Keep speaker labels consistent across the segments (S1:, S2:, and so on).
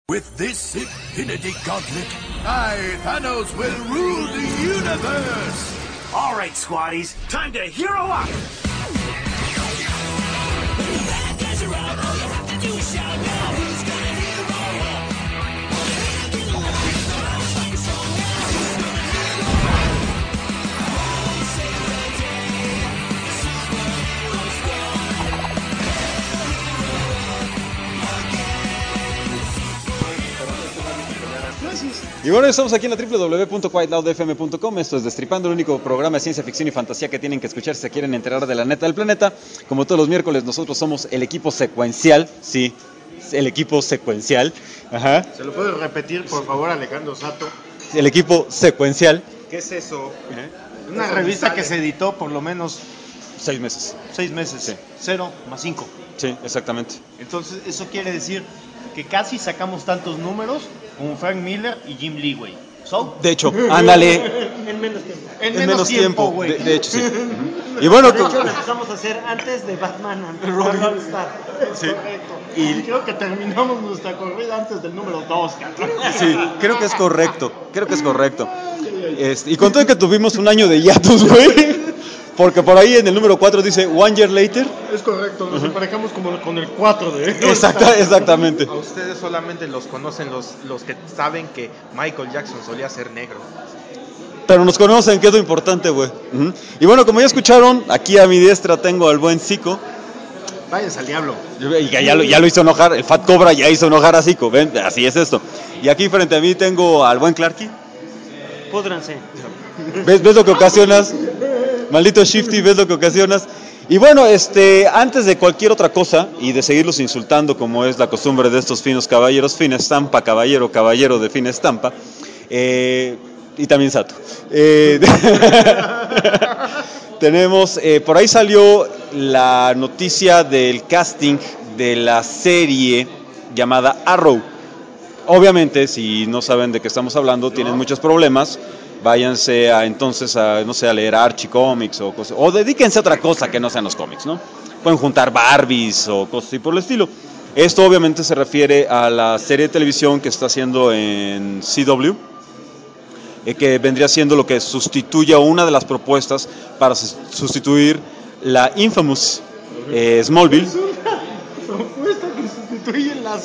S1: With this Infinity Gauntlet, I, Thanos, will rule the universe!
S2: All right, squaddies, time to hero up!
S3: Y bueno, estamos aquí en la www.quietloudfm.com. Esto es Destripando, el único programa de ciencia ficción y fantasía que tienen que escuchar si se quieren enterar de la neta del planeta. Como todos los miércoles, nosotros somos el equipo secuencial. Sí, el equipo secuencial. Ajá.
S4: ¿Se lo puede repetir, por favor, Alejandro Sato?
S3: El equipo secuencial.
S4: ¿Qué es eso? Una revista que se editó por lo menos
S3: 6 meses.
S4: 6 meses.
S3: Sí.
S4: 0 más 5.
S3: Sí, exactamente.
S4: Entonces, eso quiere decir que casi sacamos tantos números como Frank Miller y Jim Lee, güey.
S3: De hecho, ándale.
S5: En menos tiempo.
S4: En menos tiempo, güey.
S3: De hecho, sí. Y bueno,
S5: De hecho, lo empezamos a hacer antes de Batman and Robin.
S3: sí.
S4: Correcto. Y creo que terminamos nuestra corrida antes del número 2, cabrón.
S3: Sí, creo que es correcto. Y con todo que tuvimos un año de hiatus, güey. Porque por ahí en el número 4 dice One Year Later.
S4: Es correcto, nos emparejamos como con el 4 de...
S3: Exactamente.
S6: A ustedes solamente los conocen los que saben que Michael Jackson solía ser negro.
S3: Pero nos conocen, que es lo importante, güey. Y bueno, como ya escucharon, aquí a mi diestra tengo al buen Zico.
S4: Váyanse al diablo.
S3: Y ya lo hizo enojar, el Fat Cobra ya hizo enojar a Zico, ven, así es esto. Y aquí frente a mí tengo al buen Clarky.
S5: Púdranse.
S3: ¿Ves lo que ocasionas? Maldito Shifty, ¿ves lo que ocasionas? Y bueno, antes de cualquier otra cosa y de seguirlos insultando como es la costumbre de estos finos caballeros, fina estampa, caballero de fina estampa, y también Sato. Tenemos, por ahí salió la noticia del casting de la serie llamada Arrow. Obviamente, si no saben de qué estamos hablando, tienen muchos problemas. Váyanse entonces a leer Archie Comics o cosas, o dedíquense a otra cosa que no sean los cómics, ¿no? Pueden juntar Barbies o cosas así por el estilo. Esto obviamente se refiere a la serie de televisión que está haciendo en CW, que vendría siendo lo que sustituye a una de las propuestas para sustituir la infamous Smallville.
S4: Propuesta que sustituye la...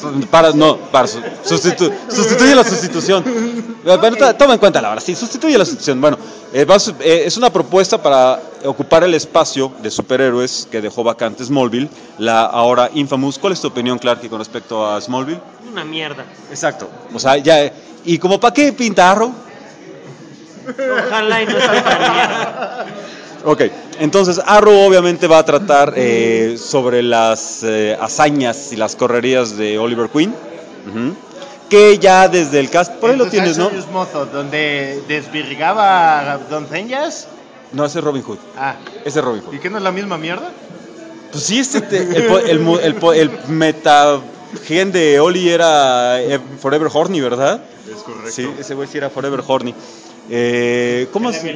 S3: Sustituye la sustitución. Bueno, toma en cuenta la verdad, sí, sustituye la sustitución. Bueno, es una propuesta para ocupar el espacio de superhéroes que dejó vacante Smallville, la ahora Infamous. ¿Cuál es tu opinión, Clark, con respecto a Smallville?
S5: Una mierda.
S3: Exacto. O sea, ya. ¿Y como para qué pinta Arrow?
S5: Ojalá y no esté tan mierda.
S3: Ok, entonces Arrow obviamente va a tratar sobre las hazañas y las correrías de Oliver Queen, que ya desde el cast, por ahí lo tienes, ¿no?
S4: Mozo, donde desvirgaba a doncellas.
S3: No, ese es Robin Hood.
S4: Ah,
S3: ese es Robin Hood.
S4: ¿y qué no es la misma mierda?
S3: Pues sí, el metagen de Oli era Forever Horny, ¿verdad?
S4: Es correcto.
S3: Sí, ese güey sí era Forever Horny. ¿Cómo es?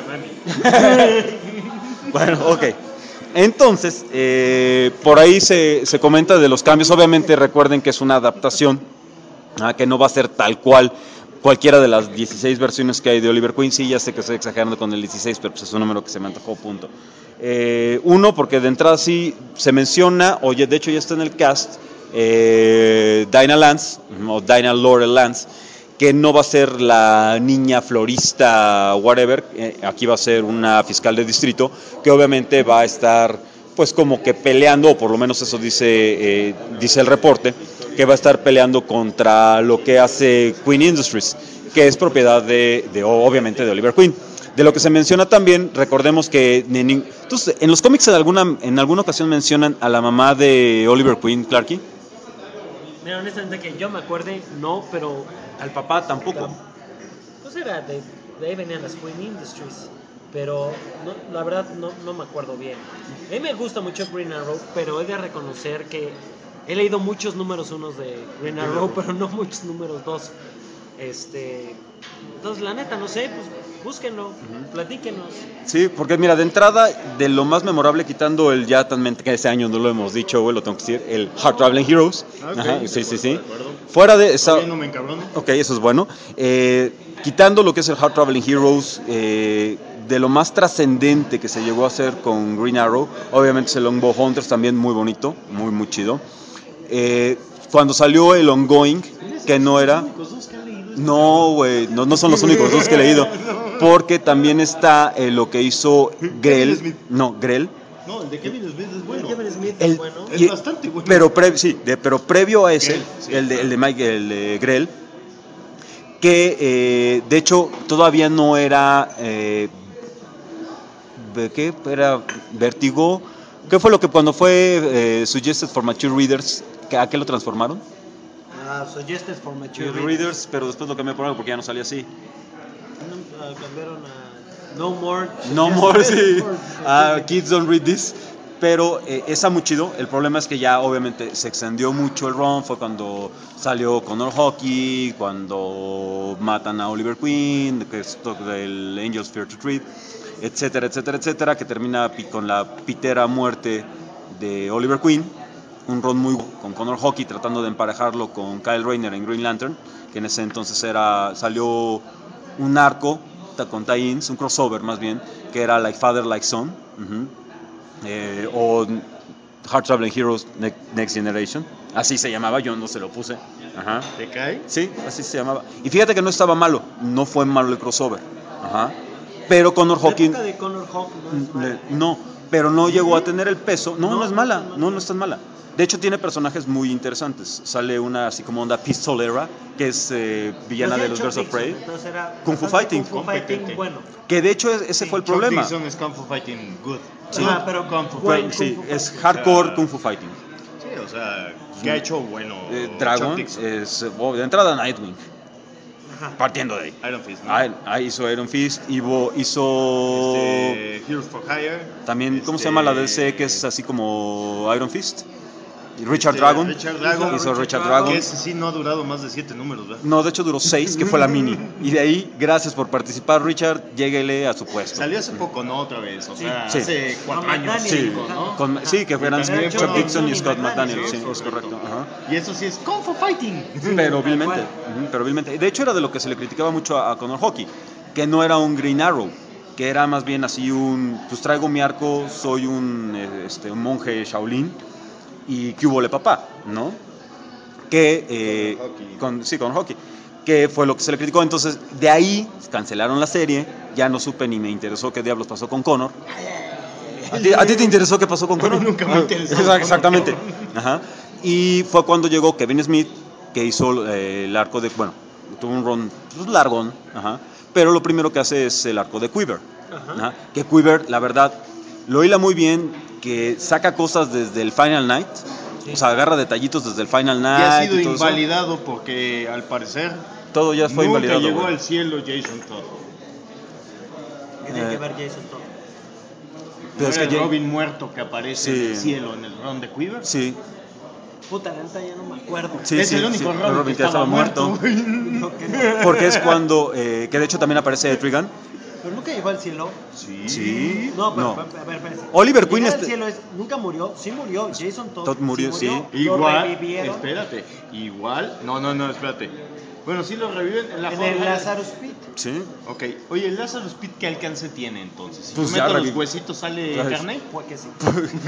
S3: Bueno, ok. Entonces, por ahí se comenta de los cambios. Obviamente recuerden que es una adaptación, que no va a ser tal cual cualquiera de las 16 versiones que hay de Oliver Queen. Sí, ya sé que estoy exagerando con el 16, pero pues es un número que se me antojó, punto. Uno, porque de entrada sí se menciona, oye, de hecho ya está en el cast, Dinah Lance, o Dinah Laurel Lance, que no va a ser la niña florista whatever, aquí va a ser una fiscal de distrito, que obviamente va a estar pues como que peleando, o por lo menos eso dice el reporte, que va a estar peleando contra lo que hace Queen Industries, que es propiedad obviamente de Oliver Queen. De lo que se menciona también, recordemos que entonces, en los cómics en alguna ocasión mencionan a la mamá de Oliver Queen, Clarky.
S5: Mira, honestamente que yo me acuerde, no, pero...
S3: Al papá tampoco.
S5: Pues era de ahí venían las Queen Industries, pero no, la verdad no me acuerdo bien. A mí me gusta mucho Green Arrow, pero he de reconocer que he leído muchos números unos de Green Arrow, pero no muchos números dos. Entonces, la neta, no sé, pues búsquenlo, platíquenos.
S3: Sí, porque mira, de entrada, de lo más memorable, quitando el ya tan que ese año no lo hemos dicho, güey, lo tengo que decir, el Hard Traveling Heroes.
S4: Ok,
S3: Ajá,
S4: de
S3: sí.
S4: acuerdo.
S3: Fuera de esa...
S4: Todavía no me encabrono.
S3: Ok, eso es bueno. Quitando lo que es el Hard Traveling Heroes, de lo más trascendente que se llegó a hacer con Green Arrow, obviamente es el Longbow Hunters, también muy bonito, muy chido. Cuando salió el Ongoing, que no era... No, güey, no son los únicos dos que he leído, porque también está lo que hizo Grell. No, Grell.
S4: No, el de Kevin Smith es bueno.
S5: Kevin Smith es bueno.
S4: Es bastante bueno.
S3: Pero, pero previo a ese,
S4: Grell, sí,
S3: el de Grell, que de hecho todavía no era... ¿Qué? Era Vértigo. ¿Qué fue lo que cuando fue Suggested for Mature Readers, a qué lo transformaron?
S5: Suggested for Mature
S3: Readers, pero después lo cambié por algo porque ya no salía así.
S5: Cambiaron a No More.
S3: No More, sí.
S5: For-
S3: Kids Don't Read This. Pero está muy chido. El problema es que ya obviamente se extendió mucho el run. Fue cuando salió Connor Hockey, cuando matan a Oliver Queen, que es del Angels Fear to Treat, etcétera, que termina con la pitera muerte de Oliver Queen. Un run muy con Connor Hockey tratando de emparejarlo con Kyle Rayner en Green Lantern, que en ese entonces salió un arco con tie-ins, un crossover más bien, que era Like Father, Like Son, o Hard Traveling Heroes Next Generation, así se llamaba, yo no se lo puse. Ajá.
S4: ¿Te cae?
S3: Sí, así se llamaba. Y fíjate que no estaba malo, no fue malo el crossover. Ajá. Pero Connor
S5: La
S3: Hockey...
S5: época de Connor Hawk no es mala.
S3: No, pero no llegó a tener el peso. No es mala,
S5: no
S3: no es tan mala. De hecho tiene personajes muy interesantes. Sale una así como onda Pistolera, que es villana
S5: Pues
S3: de los Birds of Prey.
S5: Entonces era
S3: Kung Fu
S5: bastante
S3: Fighting.
S5: Kung Fu Fighting bueno.
S3: Que de hecho ese fue el problema.
S4: Chuck Dixon es Kung Fu Fighting good.
S3: Sí.
S5: Ajá, pero
S4: Kung Fu
S5: buen
S3: Sí,
S5: Kung Fu
S3: es
S5: Fighting.
S3: hardcore Kung Fu Fighting.
S4: Sí, o sea, ¿qué ha hecho bueno?
S3: Dragon
S4: Chuck Dixon?
S3: es de entrada Nightwing.
S5: Ajá.
S3: Partiendo de ahí.
S4: Iron Fist, ¿no?
S3: Hizo Iron Fist, hizo
S4: Heroes for Hire.
S3: también, ¿cómo se llama la DC que es así como Iron Fist? Y Richard
S4: Este,
S3: Dragon.
S4: Richard Dragon.
S3: Hizo Richard
S5: Dragon.
S3: Dragon.
S4: Que ese sí no ha durado más de 7 números, ¿verdad?
S3: No, de hecho duró 6, que fue la mini. Y de ahí, gracias por participar, Richard, lléguele a su puesto.
S4: Salió hace poco, ¿no? Otra vez, o sea,
S3: Sí.
S4: hace 4
S5: Con
S4: años.
S5: McDaniel.
S3: Sí, sí, que fueran
S4: También
S3: Chuck
S4: con
S3: Dixon y
S5: Johnny
S3: Scott
S5: McDaniel,
S3: McDaniel. Sí,
S4: Sí,
S3: es correcto. Ajá.
S4: Y eso sí es Kung Fu Fighting.
S3: Pero vilmente,
S5: cual.
S3: pero vilmente. De hecho era de lo que se le criticaba mucho a Connor Hockey, que no era un Green Arrow, que era más bien así pues traigo mi arco, soy un monje Shaolin y que hubo le papá, ¿no? Que con Hockey, que fue lo que se le criticó. Entonces de ahí cancelaron la serie, ya no supe ni me interesó qué diablos pasó con Connor. ¿A ti te interesó qué pasó con Connor?
S4: Nunca me interesó.
S3: Exactamente. Ajá. Y fue cuando llegó Kevin Smith, que hizo el arco de, bueno, tuvo un run largón, ajá, pero lo primero que hace es el arco de Quiver. Ajá. Que Quiver, la verdad, lo hila muy bien, que saca cosas desde el Final Night, o sea, agarra detallitos desde el Final
S4: Y
S3: Night.
S4: ha sido
S3: y todo eso.
S4: invalidado porque al parecer
S3: Todo ya fue
S4: nunca
S3: invalidado.
S4: llegó
S3: güey.
S4: al cielo Jason Todd.
S5: ¿Qué tiene que ver Jason Todd?
S3: Pero
S4: ¿No
S3: es
S4: era
S3: que
S4: el
S3: Jay-
S4: Robin muerto que aparece
S3: Sí.
S4: en el cielo en el run de Quiver?
S3: Sí,
S5: Puta, la neta ya no me acuerdo.
S3: sí,
S4: Es
S3: sí,
S4: el único
S3: sí,
S4: Robin que estaba muerto.
S5: No, que no.
S3: Porque es cuando, que de hecho también aparece Etrigan.
S5: Pero nunca llegó al cielo.
S3: Sí.
S5: No, pero,
S3: No.
S5: a ver, espérese.
S3: Oliver Queen
S5: Llegar al
S3: este-
S5: cielo es, nunca murió, sí murió. Jason Todd,
S3: Todd murió, sí.
S5: lo
S4: Igual,
S5: revivieron
S4: espérate, igual, no, espérate. Bueno, sí lo reviven en la
S5: en
S4: forma.
S5: el Lazarus Pit.
S3: Sí.
S4: Ok, oye, el Lazarus Pit, ¿qué alcance tiene entonces? Si
S3: Pues
S4: tú
S3: ya
S4: metes los
S3: reviv-
S4: huesitos, ¿sale
S3: Ya ves.
S4: carne?
S5: Fue que sí.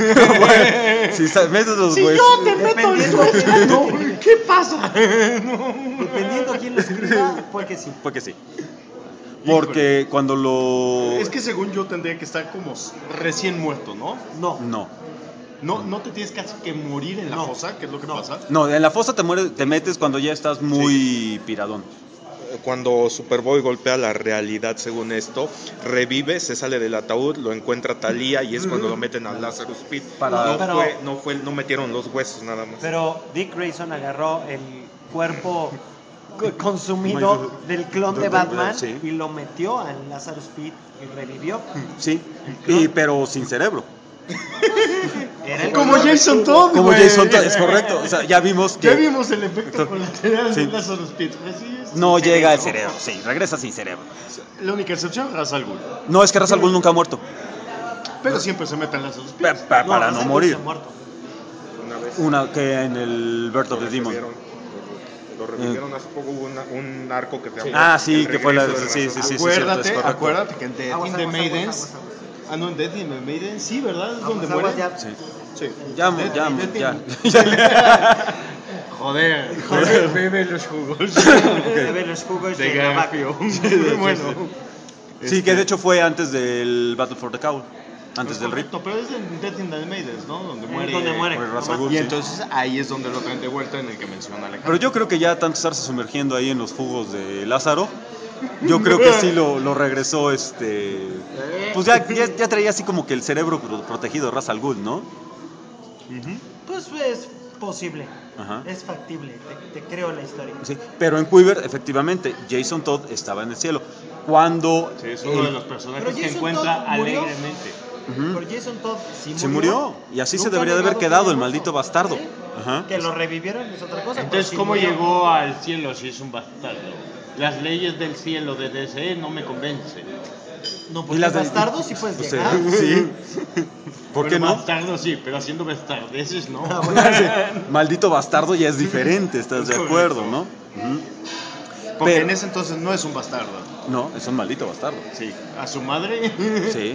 S3: Si metes los
S4: Si
S3: huesos.
S4: yo te meto el
S5: Dependiendo-
S4: huesito, ¿qué pasa?
S5: Dependiendo quién lo escriba, fue que sí.
S3: Fue que sí. Porque cuando lo.
S4: Es que según yo tendría que estar como recién muerto, ¿no?
S5: No.
S4: No te tienes casi que morir en la
S5: No.
S4: fosa, que es lo que
S5: No.
S4: pasa.
S3: No, en la fosa te metes cuando ya estás muy piradón.
S6: Cuando Superboy golpea la realidad, según esto, revive, se sale del ataúd, lo encuentra Thalía y es cuando lo meten al Lazarus Pit.
S3: Para-
S6: No metieron los huesos nada más.
S5: Pero Dick Grayson agarró el cuerpo consumido del clon de Batman
S3: Sí.
S5: y lo metió al Lazarus Pit y revivió.
S3: Sí. Pero sin cerebro.
S5: Era
S4: Como Jason Todd,
S3: Como
S4: güey.
S3: Jason Todd, es correcto. O sea, ya vimos que
S4: Ya vimos el efecto colateral
S3: Sí.
S4: de Lazarus Pit. Así es.
S3: no llega el cerebro. Sí, regresa sin cerebro.
S4: La única excepción, Ra's al Ghul.
S3: No, es que Ra's al Ghul nunca ha muerto.
S4: Pero siempre se mete en Lazarus Pit.
S3: Para no morir.
S5: Se ha muerto.
S6: Una vez
S3: Una que en el Birth of the Demon.
S6: Lo revivieron hace poco, hubo un arco que se llama
S3: Ah, sí,
S6: El
S3: que fue la.
S6: regreso de
S3: Sí,
S6: Razor.
S3: sí, sí, sí, cierto, es correcto.
S4: Acuérdate que en Death
S5: Aguas,
S4: in the
S5: aguas,
S4: Maidens.
S5: aguas, aguas, aguas.
S4: Ah, no, en Death in the Maidens, sí, ¿verdad? Es donde
S5: Aguas,
S4: muere.
S5: ya.
S3: Sí.
S4: Sí.
S3: Ya.
S4: Joder, bebe los jugos.
S5: Bebe los jugos
S4: De
S5: de la vaca.
S4: Garfio. Bueno.
S3: Sí, que de hecho fue antes del Battle for the Cowl. Antes del RIP.
S4: Correcto, pero es en Death in the Maidens, ¿no? Donde muere.
S5: Donde muere.
S3: Muere Ra's
S5: No
S3: al
S5: más.
S3: Ghul.
S4: Y
S3: Sí.
S4: entonces ahí es donde lo traen de vuelta en el que menciona Alejandro.
S3: Pero yo creo que ya tanto estarse sumergiendo ahí en los jugos de Lázaro, yo creo que sí lo regresó, pues ya traía así como que el cerebro protegido Ra's al Ghul, ¿no?
S5: Pues es posible.
S3: Ajá.
S5: Es factible. Te creo la historia.
S3: Sí, pero en Quiver, efectivamente, Jason Todd estaba en el cielo. Cuando
S4: Sí, es uno
S3: el-
S4: de los personajes
S5: Pero
S4: que
S5: Jason
S4: encuentra
S5: Todd murió.
S4: alegremente.
S3: Ujú.
S5: Pero Jason Todd sí
S3: se murió, y así se
S5: Nunca
S3: debería de
S5: ha
S3: haber
S5: negado
S3: quedado
S5: que
S3: el
S5: murió.
S3: maldito bastardo.
S5: ¿Sí?
S3: Ajá.
S5: Que lo revivieron es otra cosa.
S4: Entonces,
S5: pero sí
S4: ¿cómo
S5: murió.
S4: llegó al cielo si es un bastardo? Las leyes del cielo de DC no me convencen.
S5: No,
S3: Y
S5: porque
S3: las de-
S5: bastardo sí puedes
S3: Pues,
S5: llegar.
S3: sí. ¿Por qué
S4: Bueno,
S3: no?
S4: Bastardo sí, pero haciendo bastardeces no.
S5: Ah, bueno.
S3: Maldito bastardo ya es diferente, ¿estás de
S4: Es
S3: acuerdo,
S4: correcto.
S3: no? Ujú.
S4: Porque
S3: Pero-
S4: en ese entonces no es un bastardo.
S3: No, es un maldito bastardo.
S4: Sí. A su madre
S3: Sí,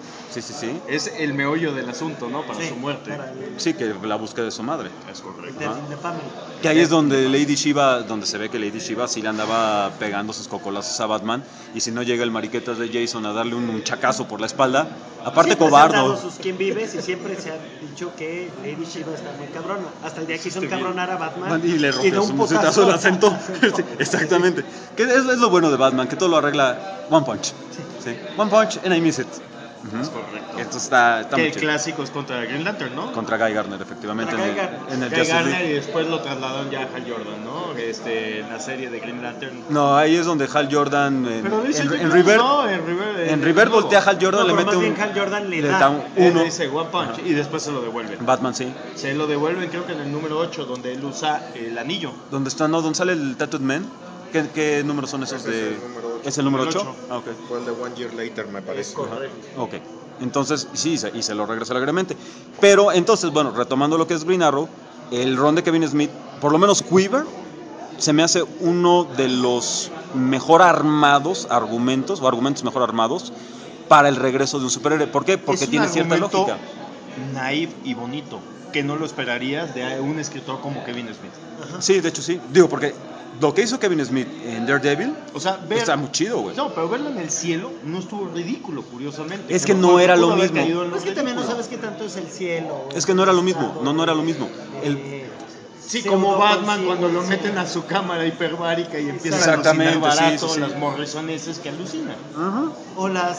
S3: sí.
S4: es el meollo del asunto, ¿no? Para
S5: Sí,
S4: su muerte.
S5: para el-
S3: Sí, que la búsqueda de su madre.
S4: Es correcto.
S5: Death in the Family.
S3: Que ahí es donde Lady Shiva, donde se ve que Lady Shiva sí le andaba pegando sus cocolazos a Batman. Y si no llega el mariquetas de Jason a darle un chacazo por la espalda, aparte
S5: Siempre se han dado
S3: cobardo.
S5: sus quien vives y siempre se ha dicho que Lady Shiva está muy cabrona. Hasta el día que hizo encabronar a Batman
S3: Y le rompió
S5: dio
S3: su musetazo el acento. Sí, exactamente. Que es lo bueno de Batman, que todo lo arregla One Punch. Sí. One Punch and I miss it. Ujú.
S4: Es correcto.
S3: Esto está
S4: Que
S3: muy
S4: el
S3: chido.
S4: clásico es contra Green Lantern, ¿no?
S3: Contra Guy Gardner, efectivamente,
S5: Contra
S3: en
S5: Guy
S3: el,
S5: Gardner.
S3: en el
S4: Guy
S3: Justice
S4: Gardner
S3: League.
S4: y después lo trasladaron ya a Hal Jordan, ¿no? En la serie de Green Lantern.
S3: No, ahí es donde Hal Jordan
S4: Pero dice
S3: en
S4: Jim
S3: River,
S4: Jones, no, en River.
S3: en River
S4: luego.
S3: voltea a Hal Jordan,
S5: No,
S3: le
S5: pero
S3: mete
S5: más
S3: un,
S5: bien Hal Jordan le
S3: le
S5: da.
S3: da un
S4: Él
S3: uno.
S4: dice One Punch y después se lo devuelven.
S3: Batman, sí.
S4: Se lo devuelven creo que en el número 8 donde él usa el anillo.
S3: ¿Dónde está? No, ¿dónde sale el Tattooed Man? ¿Qué números son esos
S6: Ese
S3: de...?
S6: es el número ocho.
S3: ¿Es el número
S4: El
S3: 8?
S4: ocho.
S3: Ah, ok.
S6: Fue el de One Year Later, me parece.
S3: Ok. Entonces, sí, y se lo regresa alegremente. Pero, entonces, bueno, retomando lo que es Green Arrow, el ron de Kevin Smith, por lo menos Quiver, se me hace uno de los mejor armados argumentos, o argumentos mejor armados, para el regreso de un superhéroe. ¿Por qué? Porque
S4: Es un
S3: tiene cierta
S4: argumento
S3: lógica.
S4: Naif y bonito, que no lo esperarías de un escritor como Kevin Smith.
S3: Sí, de hecho sí. Digo, porque lo que hizo Kevin Smith en Daredevil
S4: O sea, ver,
S3: está muy chido, güey.
S4: no, pero verlo en el cielo no estuvo ridículo, curiosamente.
S3: Es que no era lo
S4: pudo haber
S3: mismo.
S4: caído en lo
S5: Es que también no
S4: ridículo.
S5: sabes qué tanto es el cielo.
S3: Es que no era lo mismo, no era lo mismo.
S4: Sí,
S5: pseudo
S4: como Batman
S5: conciencia.
S4: cuando lo meten a su cámara hiperbárica y empiezan a
S3: Exactamente,
S4: alucinar
S3: sí,
S4: barato,
S3: sí, sí.
S4: las morrisoneses que alucinan.
S3: Ajá.
S5: O las,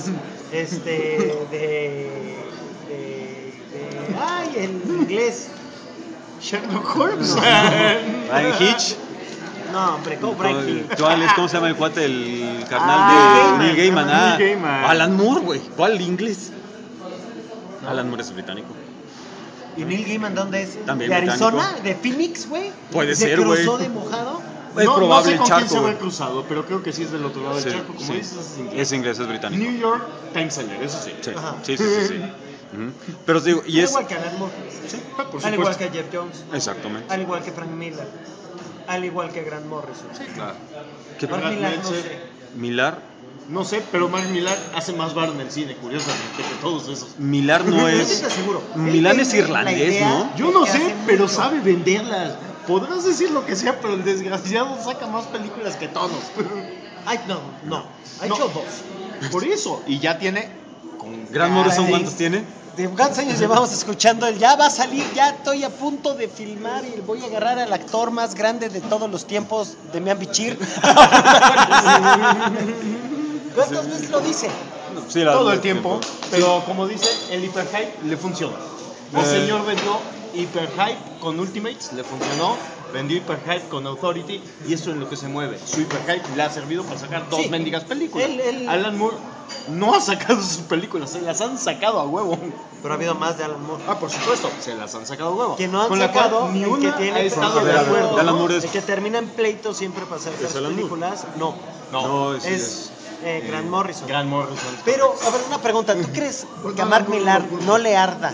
S5: ay, en inglés.
S4: Sherlock Holmes.
S3: Brian Hitch.
S5: No, hombre, ¿cómo Brian Hitch?
S3: ¿Cómo se llama el cuate? El carnal
S5: Ah,
S3: de Neil Gaiman.
S4: Neil Gaiman.
S3: Alan Moore, güey. ¿Cuál inglés? Alan Moore es británico.
S5: ¿Y Neil Gaiman dónde es?
S3: También
S5: ¿De
S3: británico.
S5: Arizona? ¿De Phoenix, güey?
S3: Puede
S5: ¿Se
S3: ser, güey.
S5: cruzó de mojado?
S3: Es
S4: no,
S3: probable
S4: no sé
S3: el
S4: con
S3: charco,
S4: quién se
S3: güey.
S4: habrá cruzado, pero creo que sí es del otro lado del
S3: Sí,
S4: charco. Como
S3: sí.
S4: dices, es inglés.
S3: Es británico.
S4: New York Times Seller, eso sí.
S3: Sí,
S5: Ajá.
S3: sí. Ujú. Pero te digo, y
S5: Al
S3: es...
S5: igual que Alan Moore.
S4: Por
S5: Al
S4: supuesto.
S5: igual que Jeff Jones.
S3: Exactamente.
S5: Al igual que Frank Miller. Al igual que Grant Morrison.
S4: Claro.
S3: ¿Qué-
S5: Mark
S4: Brad
S5: Millar, no
S4: Meltzer.
S5: sé.
S3: Millar.
S4: No sé, pero Mark Millar hace más bar en el cine, curiosamente, que todos esos.
S3: Millar no
S5: Yo
S3: es...
S5: sí te aseguro.
S3: Milán
S5: Él
S3: es
S5: tiene la
S3: irlandés,
S5: idea
S3: ¿no?
S4: Yo no
S5: que
S4: sé,
S5: hace
S4: pero
S5: mucho.
S4: sabe venderlas. Podrás decir lo que sea, pero el desgraciado saca más películas que todos.
S5: Ay, no. Ha
S4: No.
S5: hecho dos.
S4: Por eso. Y ya tiene. Con
S3: Grant Morrison,
S5: Ay.
S3: ¿cuántos tiene?
S5: De cuántos años llevamos escuchando el ya va a salir, ya estoy a punto de filmar y voy a agarrar al actor más grande de todos los tiempos, Demian Bichir. ¿Cuántas veces lo dice?
S3: Sí,
S4: todo el tiempo. Pero como dice, el hype le funciona. El señor vendió hype con Ultimates, le funcionó. vendió Hyperhype con Authority y eso es lo que se mueve. Su Hyperhype le ha servido para sacar 2
S5: Sí.
S4: mendigas películas.
S5: Él-
S4: Alan Moore no ha sacado sus películas, se las han sacado a huevo.
S5: Pero ha habido más de Alan Moore.
S4: Ah, por supuesto, se las han sacado a huevo.
S5: Que no han
S4: Con la cual
S5: sacado,
S4: ni
S5: el
S4: una
S5: que tiene
S4: ha estado
S3: a
S4: de
S3: ver,
S4: acuerdo.
S3: Alan Moore es-
S5: El que termina en pleito siempre para hacer las
S3: Alan Moore?
S5: películas, no.
S3: No, sí,
S5: Es Grant Morrison.
S4: Grant Morrison.
S5: Pero, a ver, una pregunta. ¿Tú crees que a Mark Millar no le arda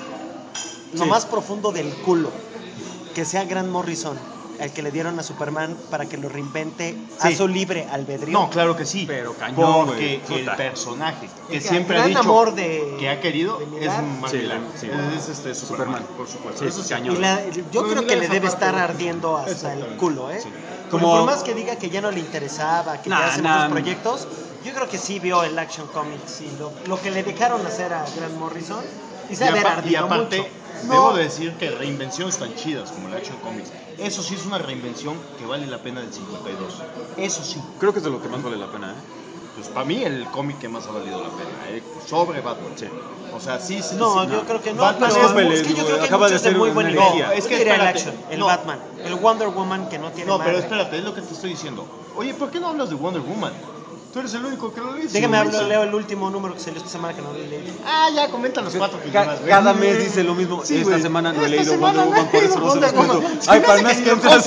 S5: lo
S3: Sí.
S5: más profundo del culo que sea Grant Morrison el que le dieron a Superman para que lo reinvente a
S4: Sí.
S5: su libre albedrío?
S4: No, claro que sí.
S3: Pero cañón,
S4: porque
S3: güey,
S4: el
S3: puta.
S4: personaje que
S5: El
S4: siempre ha
S5: gran
S4: dicho
S5: amor de-
S4: que ha querido
S5: de
S4: es
S5: Millar.
S4: Mark
S3: Sí,
S4: Millar.
S3: sí.
S4: Es Superman, por supuesto.
S3: Sí,
S4: Eso sí.
S3: cañón.
S5: Y yo creo que le debe estar ardiendo hasta el
S4: Exactamente.
S5: culo, ¿eh?
S4: Sí.
S5: Como
S3: Como-
S5: por más que diga que ya no le interesaba, que
S3: Nah,
S5: ya hace
S3: nah.
S5: otros proyectos, yo creo que sí vio el Action Comics y lo que le dejaron hacer a Grant Morrison y se
S4: Y,
S5: debe haber
S4: y
S5: ardido
S4: aparte,
S5: mucho.
S4: debo decir que reinvenciones tan chidas como el Action Comics, eso sí es una reinvención que vale la pena del 52. Eso sí.
S3: Creo que es de lo que más vale la pena, ¿eh?
S4: Pues para mí el cómic que más ha valido la pena, sobre Batman.
S3: Sí.
S4: O sea, sí.
S5: No,
S4: sí,
S5: yo creo que no.
S4: Batman
S5: pero
S3: Coppola,
S5: es que yo creo que hay
S3: acaba de
S5: muchos de
S3: hacer
S5: muy
S3: una
S5: buen
S3: energía.
S5: nivel.
S4: No, es que
S5: Yo diría el
S4: espérate,
S5: Action, el
S4: no.
S5: Batman, el Wonder Woman que no tiene
S4: No, pero
S5: madre.
S4: espérate, es lo que te estoy diciendo. Oye, ¿por qué no hablas de Wonder Woman? Tú eres el único que lo dice.
S5: Déjame
S4: güey.
S5: leo el último número que salió esta semana que no lo he leído.
S4: Ah, ya, comenta los 4 que llevas, güey.
S3: Cada mes dice lo mismo.
S4: Sí,
S3: Esta
S4: güey.
S3: semana no he
S4: Esta
S3: leído
S4: semana
S3: Wonder
S4: no he
S3: Woman, por eso
S4: leído
S3: no se los
S4: Wonder
S3: cuento.
S4: Woman.
S3: Ay,
S4: Se
S3: para
S4: me
S3: más
S4: hace que
S3: gente
S4: ni lo
S3: así.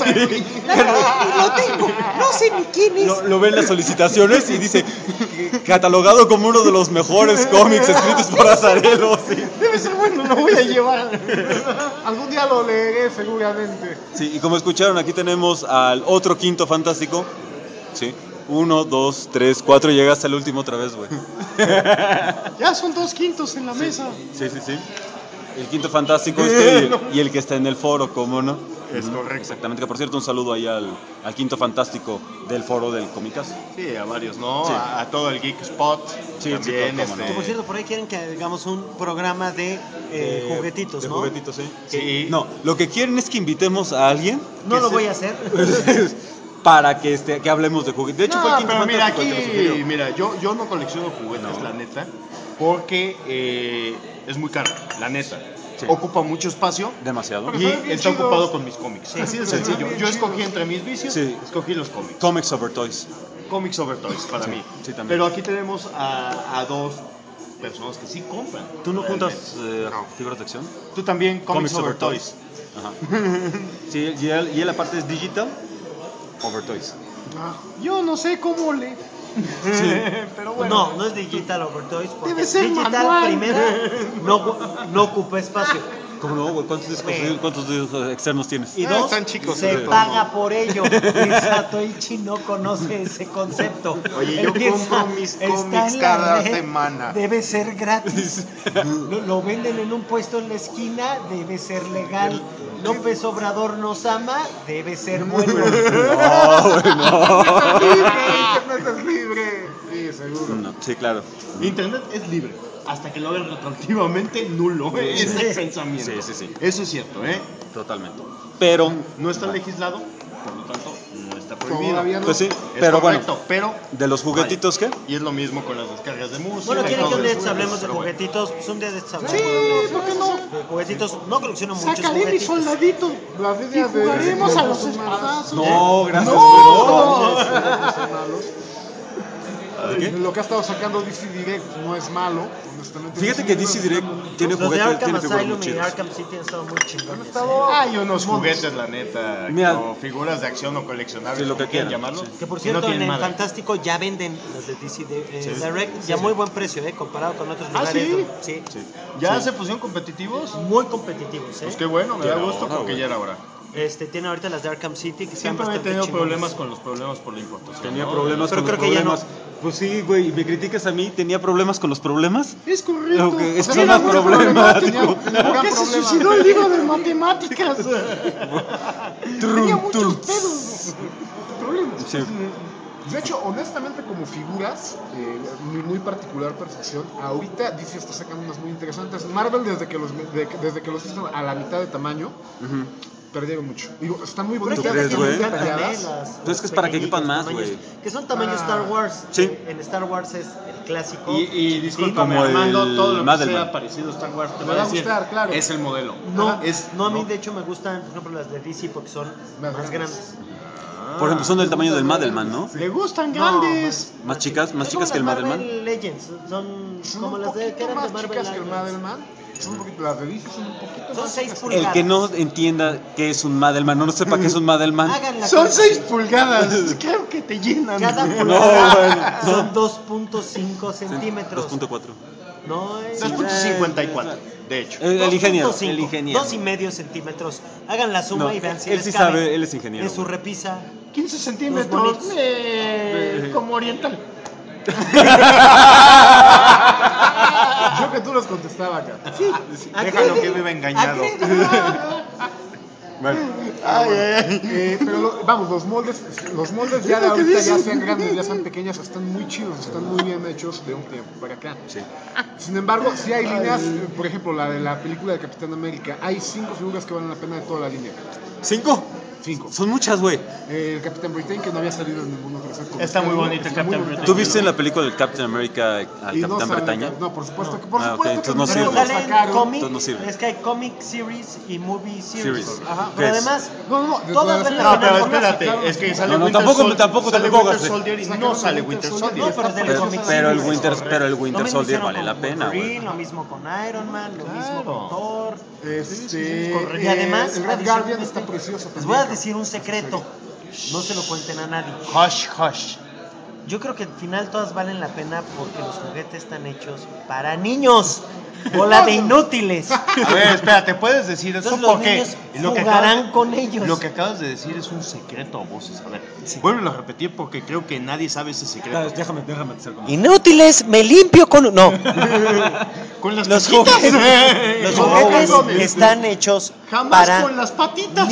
S5: Lo tengo, no sé ni quién es.
S3: Lo ve en las solicitaciones y dice catalogado como uno de los mejores cómics escritos por Azzarello. Sí.
S4: Debe ser bueno, lo voy a llevar.
S7: Algún día lo leeré seguramente.
S3: Sí, y como escucharon, aquí tenemos al otro quinto fantástico. Sí. 1, 2, 3, 4. Llegaste al último otra vez, güey.
S7: Ya son 2 quintos en la mesa.
S3: Sí, sí, sí. El quinto fantástico y el que está en el foro, ¿cómo no?
S4: Es correcto.
S3: Exactamente, que por cierto un saludo ahí al quinto fantástico del foro del Comicas.
S4: Sí, a varios, ¿no?
S3: Sí.
S4: A todo el Geek Spot.
S3: Sí,
S4: también,
S3: sí, cómo no.
S5: Que por cierto, por ahí quieren que hagamos un programa de juguetitos,
S3: de
S5: ¿no?
S3: juguetitos, sí.
S4: Sí.
S3: No, lo que quieren es que invitemos a alguien.
S5: No
S3: que
S5: lo
S3: se-
S5: voy a hacer.
S3: para que hablemos de juguetes. De hecho, fue el
S4: No,
S3: quinto
S4: pero mira,
S3: fantástico el que lo sugirió.
S4: aquí, mira, yo no colecciono juguetes, la neta, porque es muy caro, la neta.
S3: Sí.
S4: Ocupa mucho espacio
S3: Demasiado.
S4: y
S7: Pero bien
S4: está
S7: chidos.
S4: ocupado con mis cómics. Así de
S3: Sí.
S4: sencillo.
S7: Bien
S4: Yo escogí
S7: chidos.
S4: entre mis vicios,
S3: Sí.
S4: escogí los cómics.
S3: Comics over Toys.
S4: Comics over toys para
S3: Sí,
S4: mí.
S3: sí, también.
S4: Pero aquí tenemos a dos personas que sí compran.
S3: ¿Tú no juntas
S4: realmente.
S3: figuras de acción?
S4: Tú también, Comics over toys.
S3: Ajá. Sí, y él aparte es digital over Toys.
S7: Yo no sé cómo le.
S4: Pero bueno.
S5: No es digital Overtoys porque
S7: Debe ser
S5: digital
S7: manual.
S5: primero no ocupa espacio.
S3: ¿Cómo no, güey? ¿Cuántos discos externos tienes?
S5: Y dos,
S6: están chicos,
S5: se
S6: sobre todo.
S5: paga por ello. Y Satoichi no conoce ese concepto.
S6: Oye, yo
S5: Él
S6: compro
S5: piensa,
S6: mis
S5: está
S6: cómics
S5: en la
S6: cada
S5: red,
S6: semana.
S5: Debe ser gratis. Lo venden en un puesto en la esquina, debe ser legal. López Obrador nos ama, debe ser bueno.
S7: Internet es libre. Sí, seguro.
S3: No, sí, claro.
S4: Internet es libre hasta que lo hagan retroactivamente nulo. Es el pensamiento.
S3: Sí, sí, sí.
S4: Eso es cierto, ¿eh?
S3: Totalmente. Pero,
S4: No está legislado, por lo tanto, no está prohibido.
S7: Todavía no.
S3: pues sí,
S4: Es
S3: pero
S4: correcto,
S3: bueno,
S4: pero
S3: de los juguetitos, ¿qué?
S4: y es lo mismo con las descargas de música.
S5: Bueno, ¿quieren que un día de estos
S4: Pero
S5: hablemos de
S4: bueno.
S5: juguetitos? Pues un día de estos hablemos
S7: Sí, ¿por qué no?
S5: de juguetitos. No colecciono muchos
S7: Sacaré mi
S5: juguetitos.
S7: soldadito. Las líneas de. Jugaremos a los son malas. espadazos.
S3: No, gracias.
S7: No, son malos. Lo que ha estado sacando DC Direct no es malo, honestamente.
S3: Fíjate que DC Direct tiene
S5: Los de
S3: juguetes,
S5: Arkham
S3: tiene figuras
S5: Asylum
S3: muy
S5: y
S3: chidas.
S5: Arkham City han estado muy chingones.
S4: Hay unos juguetes, la neta,
S3: Mira.
S4: o figuras de acción o coleccionables,
S3: Sí, lo que
S4: como quieran
S3: quieran,
S4: llamarlos.
S3: sí.
S5: Que por
S4: y
S5: cierto,
S4: no
S5: en
S4: tienen
S5: el
S4: madre.
S5: Fantástico ya venden los de DC Direct y a muy buen precio, comparado con otros
S4: ¿Ah,
S5: lugares.
S4: sí?
S5: Sí.
S3: Sí.
S4: ¿Ya se pusieron competitivos?
S5: Muy competitivos,
S4: Pues qué bueno, me da
S3: Ya era
S4: gusto
S3: hora,
S4: porque
S3: güey.
S4: ya era hora.
S5: Tiene ahorita las de Arkham City que
S4: Siempre
S5: están
S4: he
S5: bastante
S4: tenido
S5: chingones.
S4: problemas con los problemas por la importación.
S3: Tenía
S4: ¿no?
S3: problemas
S5: Pero
S3: con los
S5: creo que ya no.
S3: problemas. Pues sí, güey, ¿me criticas a mí? ¿Tenía problemas con los problemas?
S7: Es correcto.
S3: Ok, es
S7: O sea,
S3: que
S7: era
S3: no es
S7: muy
S3: problemático.
S7: tenía un gran
S4: qué se
S7: problema.
S4: suicidó
S7: el libro de matemáticas. Tenía muchos pedos. Problemas.
S3: Sí.
S7: De hecho, honestamente, como figuras, muy particular percepción, ahorita DC está sacando unas muy interesantes. Marvel, desde que los hizo a la mitad de tamaño, perdieron mucho. Digo, están muy
S5: Pero
S7: bonitos.
S5: es que
S3: crees,
S5: a mí
S3: güey?
S5: me encantan,
S7: detalladas.
S3: Entonces, es que es para que quepan más,
S5: tamaños,
S3: güey.
S5: Que son tamaño Star Wars.
S3: Sí.
S5: En Star Wars es el clásico.
S4: Y discúlpame,
S3: Como
S4: Armando,
S3: el
S4: todo lo que
S3: Madelman.
S4: sea parecido a Star Wars te
S7: Me
S4: va
S7: va
S4: a
S7: a
S4: decir,
S7: gustar, claro.
S4: es el modelo.
S5: No,
S4: Ajá,
S5: no, a mí de hecho me gustan, por ejemplo, las de DC porque son
S7: Más
S5: más
S7: grandes.
S5: grandes.
S3: Por ejemplo, son del tamaño del Madelman, ¿no?
S4: Le gustan
S5: No,
S4: grandes.
S3: Más chicas
S5: Son
S3: que el
S5: como las
S3: Madelman.
S5: Marvel Legends, son
S7: Son
S5: como
S7: un
S5: las de que
S7: poquito
S5: eran de
S7: más
S5: Marvel
S7: chicas que el
S5: Legends.
S7: Madelman. Son un poquito, las de DC son un poquito
S5: Son
S7: más
S5: 6
S7: chicas.
S5: pulgadas.
S3: El que no entienda qué es un Madelman, no sepa qué es un Madelman.
S5: Hagan la
S4: Son
S5: cuenta.
S4: 6 pulgadas. Creo que te llenan.
S5: Cada
S3: No,
S5: pulgada
S3: bueno,
S5: son 2.5 centímetros.
S3: 2.4.
S5: No es
S4: 2.54, de hecho.
S3: El ingeniero.
S5: 2.5,
S3: El ingeniero.
S5: 2,5 centímetros. Hagan la suma
S3: No,
S5: y vean si
S3: él
S5: les
S3: sí
S5: cabe.
S3: sabe, él es ingeniero,
S5: En su
S3: güey.
S5: repisa.
S4: 15
S5: Los
S4: centímetros.
S5: bonitos.
S4: Como oriental.
S7: Yo que tú los contestaba acá.
S4: Déjalo que viva engañado.
S3: Bueno,
S7: Pero vamos, los moldes ya de ahorita ya sean grandes, ya sean pequeñas, están muy chidos, están muy bien hechos de un tiempo para acá.
S3: sí.
S7: Sin embargo, sí hay líneas, por ejemplo, la de la película de Capitán América, hay 5 figuras que valen la pena de toda la línea.
S3: 5.
S7: 5.
S3: Son muchas, güey.
S7: El Capitán Britain, que no había salido en ningún otro set.
S4: Está muy bonito el
S7: Está muy
S4: Capitán
S7: bonito.
S3: ¿Tú viste en la película del Captain America al
S7: Y no
S3: Capitán
S7: sale-
S3: Bretaña?
S7: No, por supuesto que
S3: Ah, ok, entonces no
S7: que
S3: sirve.
S7: lo
S5: Sale en
S7: sacaron.
S5: cómic,
S3: Entonces no sirve.
S5: es que hay comic series y movie series.
S3: Series.
S7: Ajá.
S5: Pero
S3: ¿Qué es?
S5: además,
S7: No,
S5: todas valen
S4: No,
S5: la
S4: pero
S5: pena.
S4: espérate, es que sale
S3: No,
S4: Winter
S3: tampoco-
S4: Soldier,
S3: tampoco te
S4: sale
S3: pongas,
S4: Winter Soldier y no
S7: Sacaron
S4: sale
S7: Winter
S4: Winter
S7: Soldier.
S4: Soldier.
S5: No, pero es del
S3: Pero,
S5: cómic
S3: pero el
S5: series.
S3: Winter, pero el
S5: Lo
S3: Winter
S5: mismo
S3: Soldier
S5: hicieron
S3: vale la
S5: con
S3: pena, güey.
S5: Wolverine, lo mismo con Iron Man, lo mismo
S4: Claro.
S5: con Thor.
S7: Este,
S5: Y además,
S7: el Red Guardian
S5: adicionalmente,
S7: está precioso.
S5: Les voy a
S7: también.
S5: decir un secreto. No se lo cuenten a nadie.
S4: Hush, hush.
S5: Yo creo que al final todas valen la pena porque los juguetes están hechos para niños. Bola de inútiles.
S4: A ver, espérate, ¿puedes decir eso?
S5: Entonces los
S4: Porque
S5: niños
S4: lo que
S5: jugarán
S4: acabas-
S5: con ellos.
S4: Lo que acabas de decir es un secreto a voces. A ver, vuélvelo a repetir porque creo que nadie sabe ese secreto.
S3: Déjame hacer como.
S5: Inútiles, me limpio con... No,
S4: Con las
S5: los
S4: patitas.
S5: juguetes, los juguetes están hechos
S4: Jamás
S5: para
S4: con las patitas.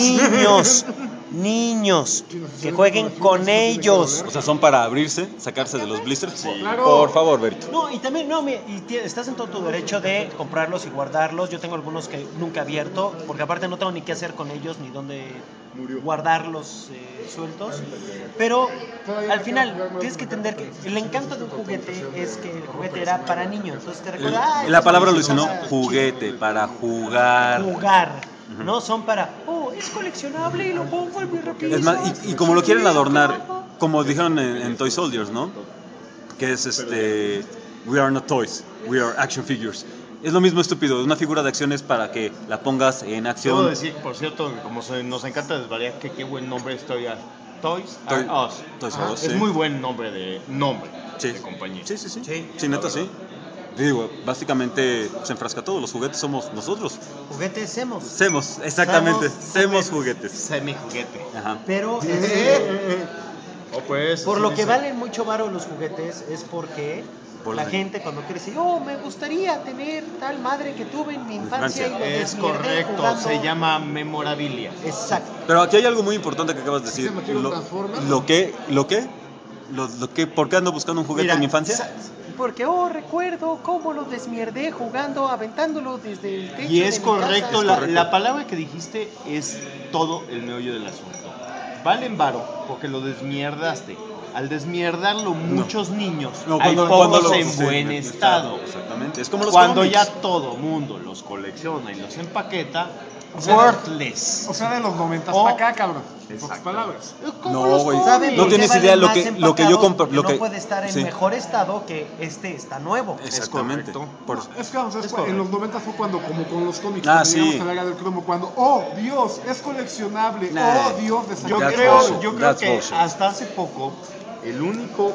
S5: niños, que jueguen con ellos.
S3: O sea, son para abrirse, sacarse de los blisters.
S7: Claro.
S3: Por favor, Berito.
S5: No, y también, estás en todo tu derecho de comprarlos y guardarlos. Yo tengo algunos que nunca he abierto, porque aparte no tengo ni qué hacer con ellos, ni dónde guardarlos sueltos. Pero al final, tienes que entender que el encanto de un juguete es que el juguete era para niños. Entonces te recuerda,
S3: La palabra lo dice, ¿no? Juguete, para jugar.
S5: jugar. No son para, es coleccionable y lo pongo en mi repisa.
S3: Es más, y como lo quieren adornar, como dijeron en Toy Soldiers, ¿no? Que es we are not toys, we are action figures. Es lo mismo estúpido, una figura de acción es para que la pongas en
S4: Debo
S3: acción.
S4: decir, por cierto, que como nos encanta desvariar, que qué buen nombre es Toys
S3: Toy-
S4: R Us.
S3: Toys R Us,
S4: Es
S3: sí.
S4: muy buen nombre de
S3: Sí.
S4: de compañía.
S3: Sí, sí, sí.
S5: Sí.
S3: Sí, neta, sí. Digo, básicamente se enfrasca todo, los juguetes somos nosotros.
S5: Juguetes hemos.
S3: Semos, exactamente,
S5: Somos
S3: semos juguetes.
S4: Semi juguete.
S3: Ajá.
S5: Pero
S4: O pues,
S5: por
S4: así
S5: lo que
S4: dice.
S5: valen mucho varo los juguetes es porque
S3: Por
S5: la
S3: la-
S5: gente cuando quiere decir, me gustaría tener tal madre que tuve en mi infancia y lo
S4: Es
S5: desmierdé
S4: correcto,
S5: jugando".
S4: se llama memorabilia.
S5: Exacto.
S3: Pero aquí hay algo muy importante que acabas de
S7: ¿Sí
S3: decir.
S7: se metieron Transformers?
S3: ¿Por qué ando buscando un juguete
S4: Mira,
S3: en mi infancia?
S5: Porque, recuerdo cómo lo desmierdé jugando, aventándolo desde el techo
S4: Y
S5: de
S4: es
S5: mi
S4: correcto,
S5: casa.
S4: la palabra que dijiste es todo el meollo del asunto. Valen varo porque lo desmierdaste. Al desmierdarlo muchos niños,
S3: No,
S4: hay
S3: cuando
S4: pocos
S3: lo-
S4: en
S3: sí,
S4: buen estado.
S3: Exactamente. Es como los
S4: Cuando
S3: cómics.
S4: ya todo mundo los colecciona y los empaqueta, worthless.
S7: O sea, de los 90
S4: O-
S7: para acá, cabrón. En pocas
S4: Exacto.
S7: palabras.
S3: No, güey.
S5: ¿Saben
S3: No
S5: por
S3: tienes
S5: qué
S3: idea
S5: valen
S3: lo
S5: más
S3: que yo
S5: empacados?
S3: compro.
S5: Porque
S3: Lo que,
S5: no puede estar en
S3: sí,
S5: mejor estado que está nuevo.
S3: exactamente.
S4: correcto.
S3: Por-
S7: Es que, vamos,
S4: Es
S7: en
S4: correcto.
S7: los 90 fue cuando, como con los cómics,
S3: Ah,
S7: cuando
S3: sí.
S7: llegamos a la era del cromo, cuando, oh Dios, es coleccionable,
S3: Nah.
S7: oh Dios, de
S4: Yo
S3: That's
S4: creo,
S3: bullshit.
S4: yo creo
S3: That's
S4: que
S3: bullshit.
S4: hasta hace poco el único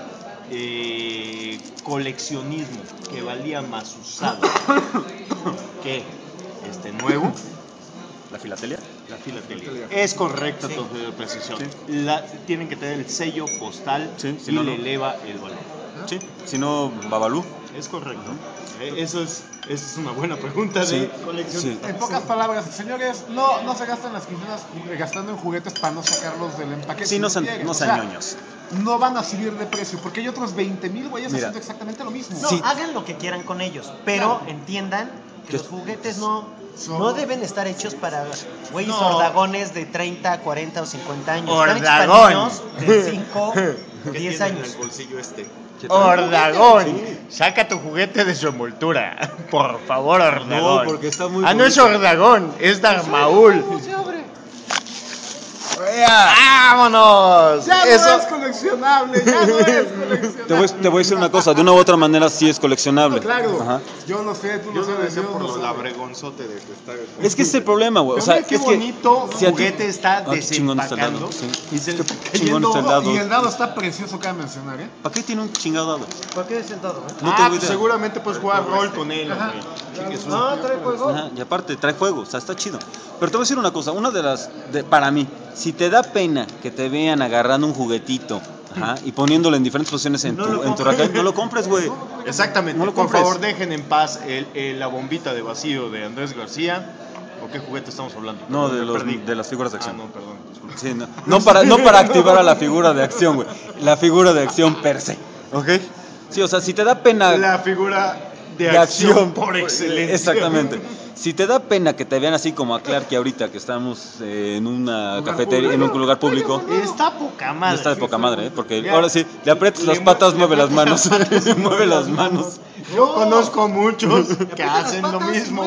S4: coleccionismo que valía más usado que nuevo,
S3: la filatelia.
S4: la filatelia. Es correcto tu precisión. Tienen que tener el sello postal
S3: Sí, si
S4: y
S3: no,
S4: le
S3: no.
S4: eleva el valor.
S3: Sí. Si no, Babalú.
S4: Es correcto. Esa es una buena pregunta
S3: Sí,
S4: de colección.
S3: sí.
S7: En pocas palabras, señores, no se gastan las quincenas gastando en juguetes para no sacarlos del empaque.
S3: Sí,
S7: si
S3: no sean
S7: quieren. O
S3: sean
S7: sea,
S3: ñoños.
S7: no van a subir de precio, porque hay otros 20,000 güeyes
S3: Mira.
S7: haciendo exactamente lo mismo.
S5: No,
S3: Sí.
S5: hagan lo que quieran con ellos, pero entiendan que
S3: Que-
S5: los juguetes no no deben estar hechos para güeyes
S4: No.
S5: ordagones de 30, 40 o 50 años.
S4: Ordagón.
S5: Están hechos para niños de 5,
S6: ¿Qué
S5: 10
S6: tiene en
S5: años.
S6: el bolsillo este?
S4: Ordagón, saca tu juguete de su envoltura. Por favor, Ordagón.
S3: No, porque está muy
S4: no es
S3: bonito.
S4: Ordagón, es Darmaul. ¡Vámonos!
S7: Ya no
S4: Eso.
S7: es coleccionable, ya no es coleccionable.
S3: Te voy a decir una cosa, de una u otra manera sí es coleccionable.
S7: Claro,
S3: Ajá.
S7: yo lo sé, tú
S6: Yo
S7: lo
S6: lo
S7: sabes,
S6: decía
S7: yo
S6: por
S7: lo
S6: lo
S7: sé.
S6: labregonzote de que está.
S3: Es que ese es el problema, güey. O
S4: Pero
S3: sea,
S4: mira qué
S3: es
S4: bonito
S3: que si a ti-
S4: juguete está
S3: qué chingón está el dado,
S4: desempacando.
S3: sí.
S4: Y se le está
S3: Chingón
S4: cayendo.
S3: está el dado.
S7: Y el dado está precioso, cabe mencionar, ¿eh?
S3: ¿Para qué tiene un chingado dado?
S5: ¿Por qué es el dado?
S3: No tengo idea.
S4: seguramente puedes jugar rol con él, güey. Chingue su-
S5: No, trae juego.
S3: Ajá, y aparte trae juego, o sea, está chido. Pero te voy a decir una cosa, una de las, para mí, si te da pena que te vean agarrando un juguetito, ajá, y poniéndolo en diferentes posiciones en tu raqueta, no lo compres, güey.
S4: Exactamente.
S3: No lo
S4: Por
S3: compres.
S4: favor, dejen en paz la bombita de vacío de Andrés García. ¿O qué juguete estamos hablando?
S3: No,
S4: Perdón, me perdí.
S3: de las figuras de acción.
S4: Ah, no, perdón. Disculpe.
S3: Sí, no para activar a la figura de acción, güey. La figura de acción per se, ¿ok? Sí, o sea, si te da pena
S4: La figura de acción por excelencia.
S3: Exactamente. Si te da pena que te vean así como a Clark que ahorita que estamos en una cafetería, en un lugar público,
S4: Está poca madre.
S3: está de poca madre, ¿eh? Porque
S4: Ya.
S3: ahora sí, le aprietas las patas, mueve las manos, mueve las manos.
S4: Yo conozco muchos que hacen lo mismo.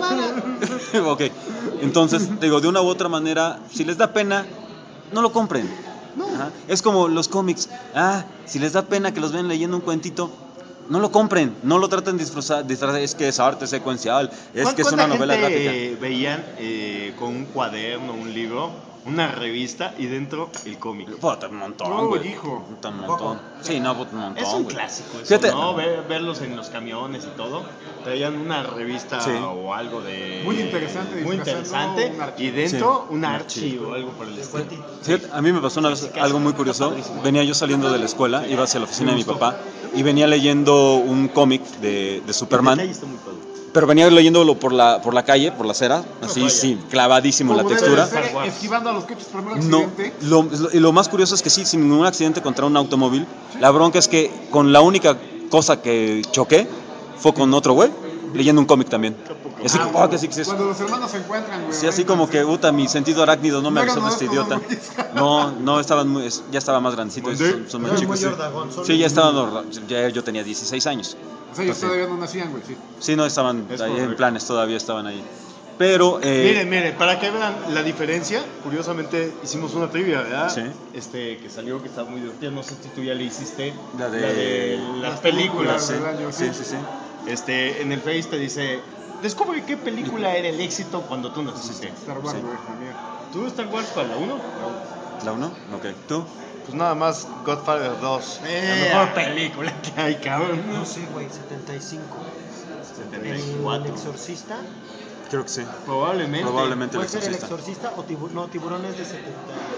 S3: Ok, entonces, digo, de una u otra manera, si les da pena, no lo compren. Ajá. Es como los cómics. Si les da pena que los vean leyendo un cuentito, no lo compren, no lo traten de disfrazar, es que es arte secuencial, es que es una novela gráfica.
S4: Veían con un cuaderno, un libro, una revista y dentro el cómic?
S3: Puta, un montón,
S7: No,
S3: güey.
S7: hijo.
S3: Puta, un montón. Sí, no, puta, un montón,
S4: Es un
S3: güey.
S4: clásico eso,
S3: Fíjate.
S4: ¿no? Verlos en los camiones y todo. Traían una revista
S3: Sí.
S4: o algo de...
S7: Muy interesante,
S4: Muy
S7: disfrazando
S4: interesante.
S7: un archivo.
S4: Y dentro
S3: Sí,
S4: un
S3: un
S4: archivo o algo por el estilo.
S3: Fíjate, a mí me pasó una vez algo muy curioso. Venía yo saliendo de la escuela, iba hacia la oficina de mi papá y venía leyendo un cómic de Superman.
S4: El detalle está muy padre.
S3: Pero venía leyéndolo por la calle, por la acera, así, sí, clavadísimo en la
S7: Como
S3: textura.
S7: debe de ser, esquivando a los coches por un
S3: No,
S7: accidente.
S3: y lo más curioso es que sí, sin ningún accidente contra un automóvil. La bronca es que con la única cosa que choqué fue con otro güey, leyendo un cómic también. Y así como, que sí, que sí.
S7: Cuando los hermanos se encuentran, güey.
S3: Sí, así como que, mi sentido arácnido no me
S7: No,
S3: avisó
S7: no,
S3: de este
S7: no,
S3: idiota. No, estaban ya estaba más grandecitos, son más chicos. Sí, sí, ya estaban, ya yo tenía 16 años.
S7: O sea, ellos
S3: Entonces,
S7: todavía no nacían, güey, sí.
S3: sí, no estaban
S4: Es
S3: ahí en
S4: correcto.
S3: planes, todavía estaban ahí. Pero,
S4: Miren, para que vean la diferencia, curiosamente hicimos una trivia, ¿verdad?
S3: Sí.
S4: Que salió, que está muy divertida, no sé si tú ya le hiciste.
S3: La de-
S4: las películas.
S3: sí,
S7: del año,
S3: sí, sí, sí.
S4: En el Face te dice, descubre qué película era el éxito cuando tú naciste.
S7: Star Wars,
S3: Sí.
S7: güey, también.
S4: ¿Tú Star Wars para la 1?
S3: ¿La 1? Ok, ¿tú?
S4: Pues nada más Godfather 2. La mejor película que hay, cabrón.
S5: No sé, güey, 75. ¿El
S4: 74.
S5: exorcista?
S3: Creo que sí.
S4: Probablemente.
S3: Probablemente el
S5: ¿Puede ser el
S3: exorcista.
S5: exorcista o no, tiburones de 70?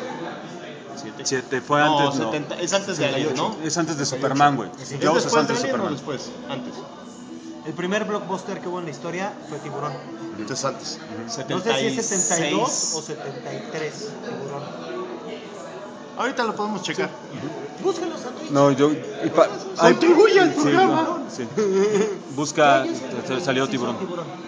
S3: 7 fue
S4: No,
S3: antes, no.
S4: 70, es antes de Alien, ¿no?
S3: Es antes de Superman, güey.
S4: ¿Es
S3: Jaws es
S4: después
S3: antes
S4: de
S3: de
S4: Alien o
S3: Superman.
S4: después? Antes.
S5: El primer blockbuster que hubo en la historia fue Tiburón.
S4: Entonces antes.
S5: No sé si es 72 o 73, Tiburón.
S4: Ahorita lo podemos checar.
S5: Búscalos, Andrés.
S3: No, yo...
S4: Contribuye al
S3: Sí,
S4: programa.
S3: no, sí. Busca, salió
S5: Sí,
S3: Tiburón.
S5: son Tiburón.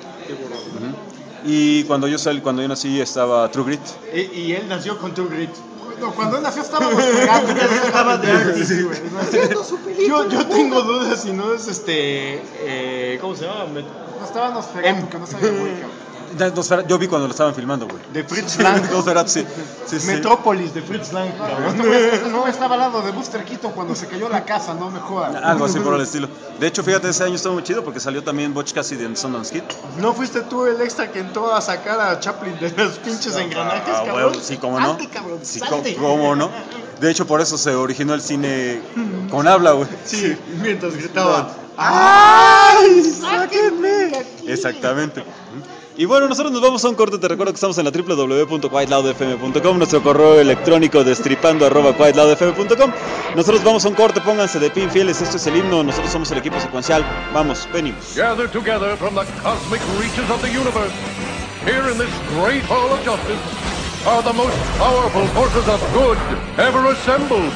S3: Y cuando yo nací estaba True Grit.
S4: Y él nació con True Grit.
S7: No, cuando él nació estábamos pegando.
S5: Estaba de arte.
S7: Sí, güey.
S4: Yo tengo dudas si no es ¿cómo se llama?
S7: No estábamos pegando, que no sabía muy cabrón.
S3: Yo vi cuando lo estaban filmando, güey.
S4: De Fritz Lang.
S3: Nosferatu, sí. Sí, sí.
S4: Metrópolis de Fritz Lang, cabrón.
S7: No estaba al lado de Buster Keaton cuando se cayó la casa, no me jodas.
S3: Algo así por el estilo. De hecho, fíjate, ese año estuvo muy chido porque salió también Butch Cassidy en Sundance Kid.
S4: ¿No fuiste tú el extra que entró a sacar a Chaplin de los pinches engranajes, cabrón?
S3: Bueno, sí, cómo no.
S4: Salte, cabrón,
S3: Sí,
S4: salte.
S3: cómo no. De hecho, por eso se originó el cine con habla, güey.
S4: Sí, mientras gritaba.
S3: ¡Ay, sáquenme! Exactamente. Y bueno, nosotros nos vamos a un corte. Te recuerdo que estamos en la www.quietloudfm.com, nuestro correo electrónico destripando@quietloudfm.com. Nosotros vamos a un corte, pónganse de pie infieles. Esto es el himno, nosotros somos el equipo secuencial. Vamos, venimos.
S1: Gather together from the cosmic reaches of the universe. Here in this great hall of justice are the most powerful forces of good ever assembled.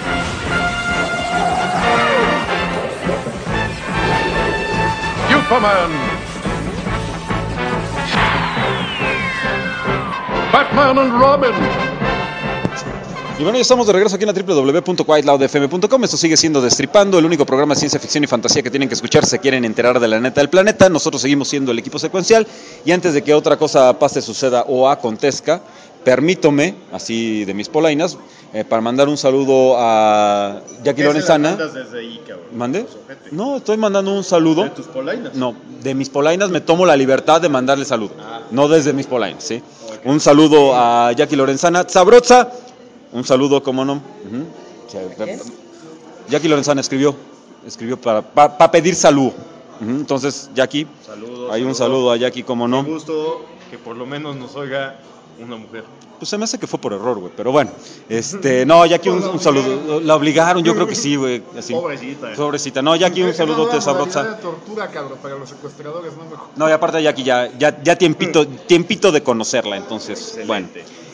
S1: Superman, Batman and Robin.
S3: Y bueno, ya estamos de regreso aquí en la www.quietloudfm.com. Esto sigue siendo Destripando, el único programa de ciencia ficción y fantasía que tienen que escuchar si se quieren enterar de la neta del planeta. Nosotros seguimos siendo el equipo secuencial. Y antes de que otra cosa pase, suceda o acontezca, permítome, así de mis polainas, para mandar un saludo a Jackie Lorenzana.
S4: Desde ahí, cabrón.
S3: ¿Mande? No, estoy mandando un saludo.
S4: ¿De tus polainas?
S3: No, de mis polainas me tomo la libertad de mandarle saludo. No desde mis polainas, ¿sí? Okay. Un saludo a Jackie Lorenzana. Sabroza. Un saludo, ¿cómo no? Jackie Lorenzana escribió para pedir salud. Entonces, Jackie, hay un saludo a Jackie, ¿cómo no?
S4: Me gusto que por lo menos nos oiga una mujer.
S3: Pues se me hace que fue por error, güey, pero bueno. No, Jackie, un saludo. La obligaron, yo creo que sí, güey. Pobrecita. No, Jackie, un saludo, te sabroza.
S7: De tortura, cabrón, para los secuestradores, no mejor.
S3: No, y aparte Jackie ya tiempito de conocerla, entonces, excelente. Bueno.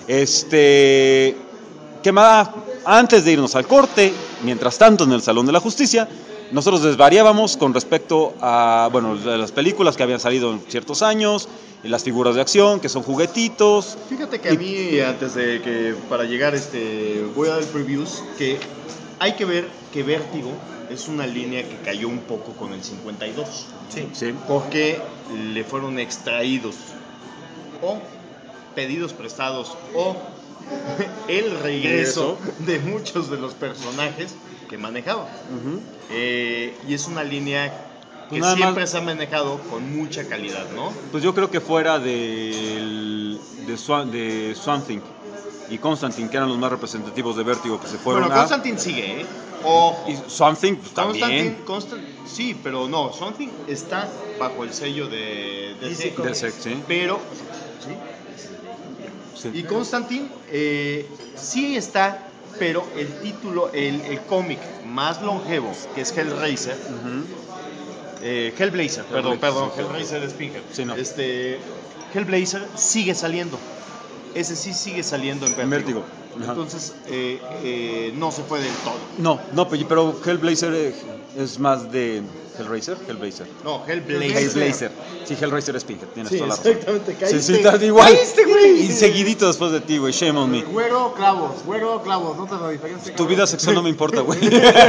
S3: ¿Qué más? Antes de irnos al corte, mientras tanto en el Salón de la Justicia, nosotros desvariábamos con respecto a, las películas que habían salido en ciertos años, y las figuras de acción, que son juguetitos.
S4: Fíjate que a mí, antes de que para llegar, voy a dar previews, que hay que ver que Vértigo es una línea que cayó un poco con el 52.
S3: Sí.
S4: Porque le fueron extraídos o pedidos prestados o el regreso de muchos de los personajes que manejaba. Y es una línea que pues siempre se ha manejado con mucha calidad, ¿no?
S3: Pues yo creo que fuera de Swamp Thing y Constantine, que eran los más representativos de Vértigo, que se fueron.
S4: Bueno, Constantine sigue, ¿eh? Ojo.
S3: Y Swamp Thing pues, también.
S4: Sí, pero no, Swamp Thing está bajo el sello de
S3: DC, sí.
S4: Pero sí. Y Constantine sí está, pero el título, el cómic más longevo, que es Hellraiser, Hellblazer, perdón, Hellraiser es Pinhead.
S3: Sí, no.
S4: Hellblazer sigue saliendo. Ese sí sigue saliendo en Vértigo. Entonces, no se fue del todo.
S3: No, pero Hellblazer es más de Hellblazer.
S4: No, Hellblazer.
S3: Sí, Hellraiser es Pinhead, tienes toda la razón.
S4: Exactamente,
S3: caíste. Sí, está igual. Caíste, güey. Y seguidito después de ti, güey, shame on me.
S7: Güero, clavos, no te lo diferencia.
S3: Tu vida sexual no me importa, güey.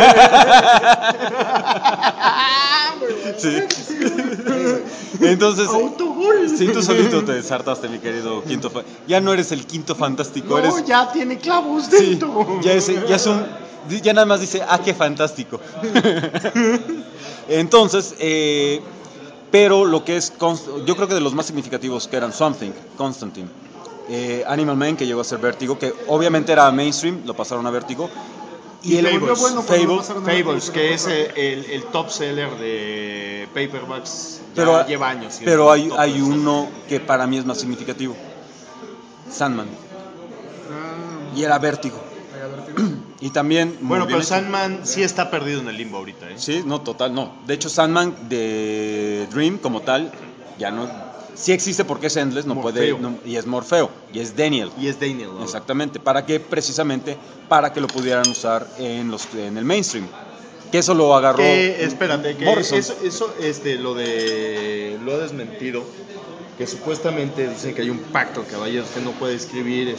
S3: Sí. Entonces, sí, tú solito te deshartaste, mi querido quinto. Ya no eres el quinto fantástico, eres.
S7: No, ya tiene clavos dentro.
S3: Sí, ya nada más dice, qué fantástico. Entonces, pero lo que es, yo creo que de los más significativos que eran Something, Constantine, Animal Man, que llegó a ser Vértigo, que obviamente era mainstream, lo pasaron a Vértigo.
S4: Y el Fables, que es el top seller de paperbacks,
S3: pero
S4: lleva años.
S3: Pero hay uno que para mí es más significativo, Sandman. Y era Vértigo. Y también...
S4: Bueno, pero Sandman sí está perdido en el limbo ahorita, ¿eh?
S3: Sí, no, total, no. De hecho, Sandman de Dream como tal, ya no... Sí existe porque es Endless, y es Morfeo, y es Daniel.
S4: ¿No?
S3: Exactamente, ¿para qué? Precisamente para que lo pudieran usar en el mainstream. Que eso lo agarró
S4: espérate, que
S3: Morrison.
S4: Eso lo ha desmentido, que supuestamente dicen que hay un pacto, caballeros, que no puede escribir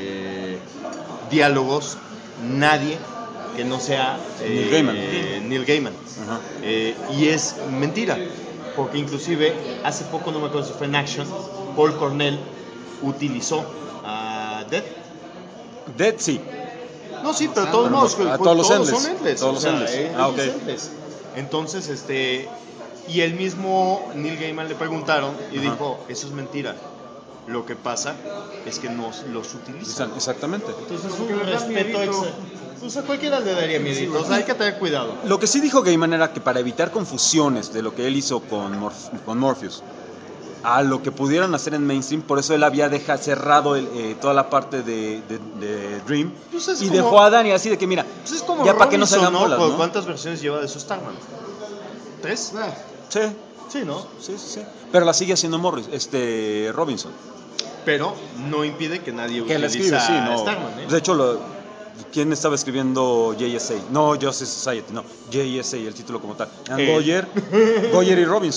S4: diálogos nadie que no sea Neil Gaiman. Y es mentira. Porque inclusive hace poco, no me acuerdo si fue en Action, Paul Cornell utilizó a Dead.
S3: Dead, sí.
S4: No, sí, pero todos modos,
S3: todos
S4: son Endless.
S3: Todos los Endless. Okay.
S4: Entonces, y el mismo Neil Gaiman le preguntaron y dijo, eso es mentira. Lo que pasa es que no los utilizan.
S3: Exactamente.
S4: Entonces, un respeto pues a cualquiera le daría miedo. Hay que tener cuidado.
S3: Lo que sí dijo Gaiman era que para evitar confusiones de lo que él hizo con Morpheus a lo que pudieran hacer en mainstream, por eso él había cerrado toda la parte de Dream y dejó a Dani así de que mira,
S4: pues es como
S3: ya para que no se hagan bolas, ¿no?
S4: ¿Cuántas versiones lleva de su Starman? ¿3?
S3: Sí.
S4: Sí, ¿no?
S3: Sí. Pero la sigue haciendo Robinson.
S4: Pero no impide que nadie utilice Starman, ¿eh?
S3: De hecho, ¿quién estaba escribiendo JSA? No, Justice Society, no, JSA, el título como tal. Goyer y Robinson.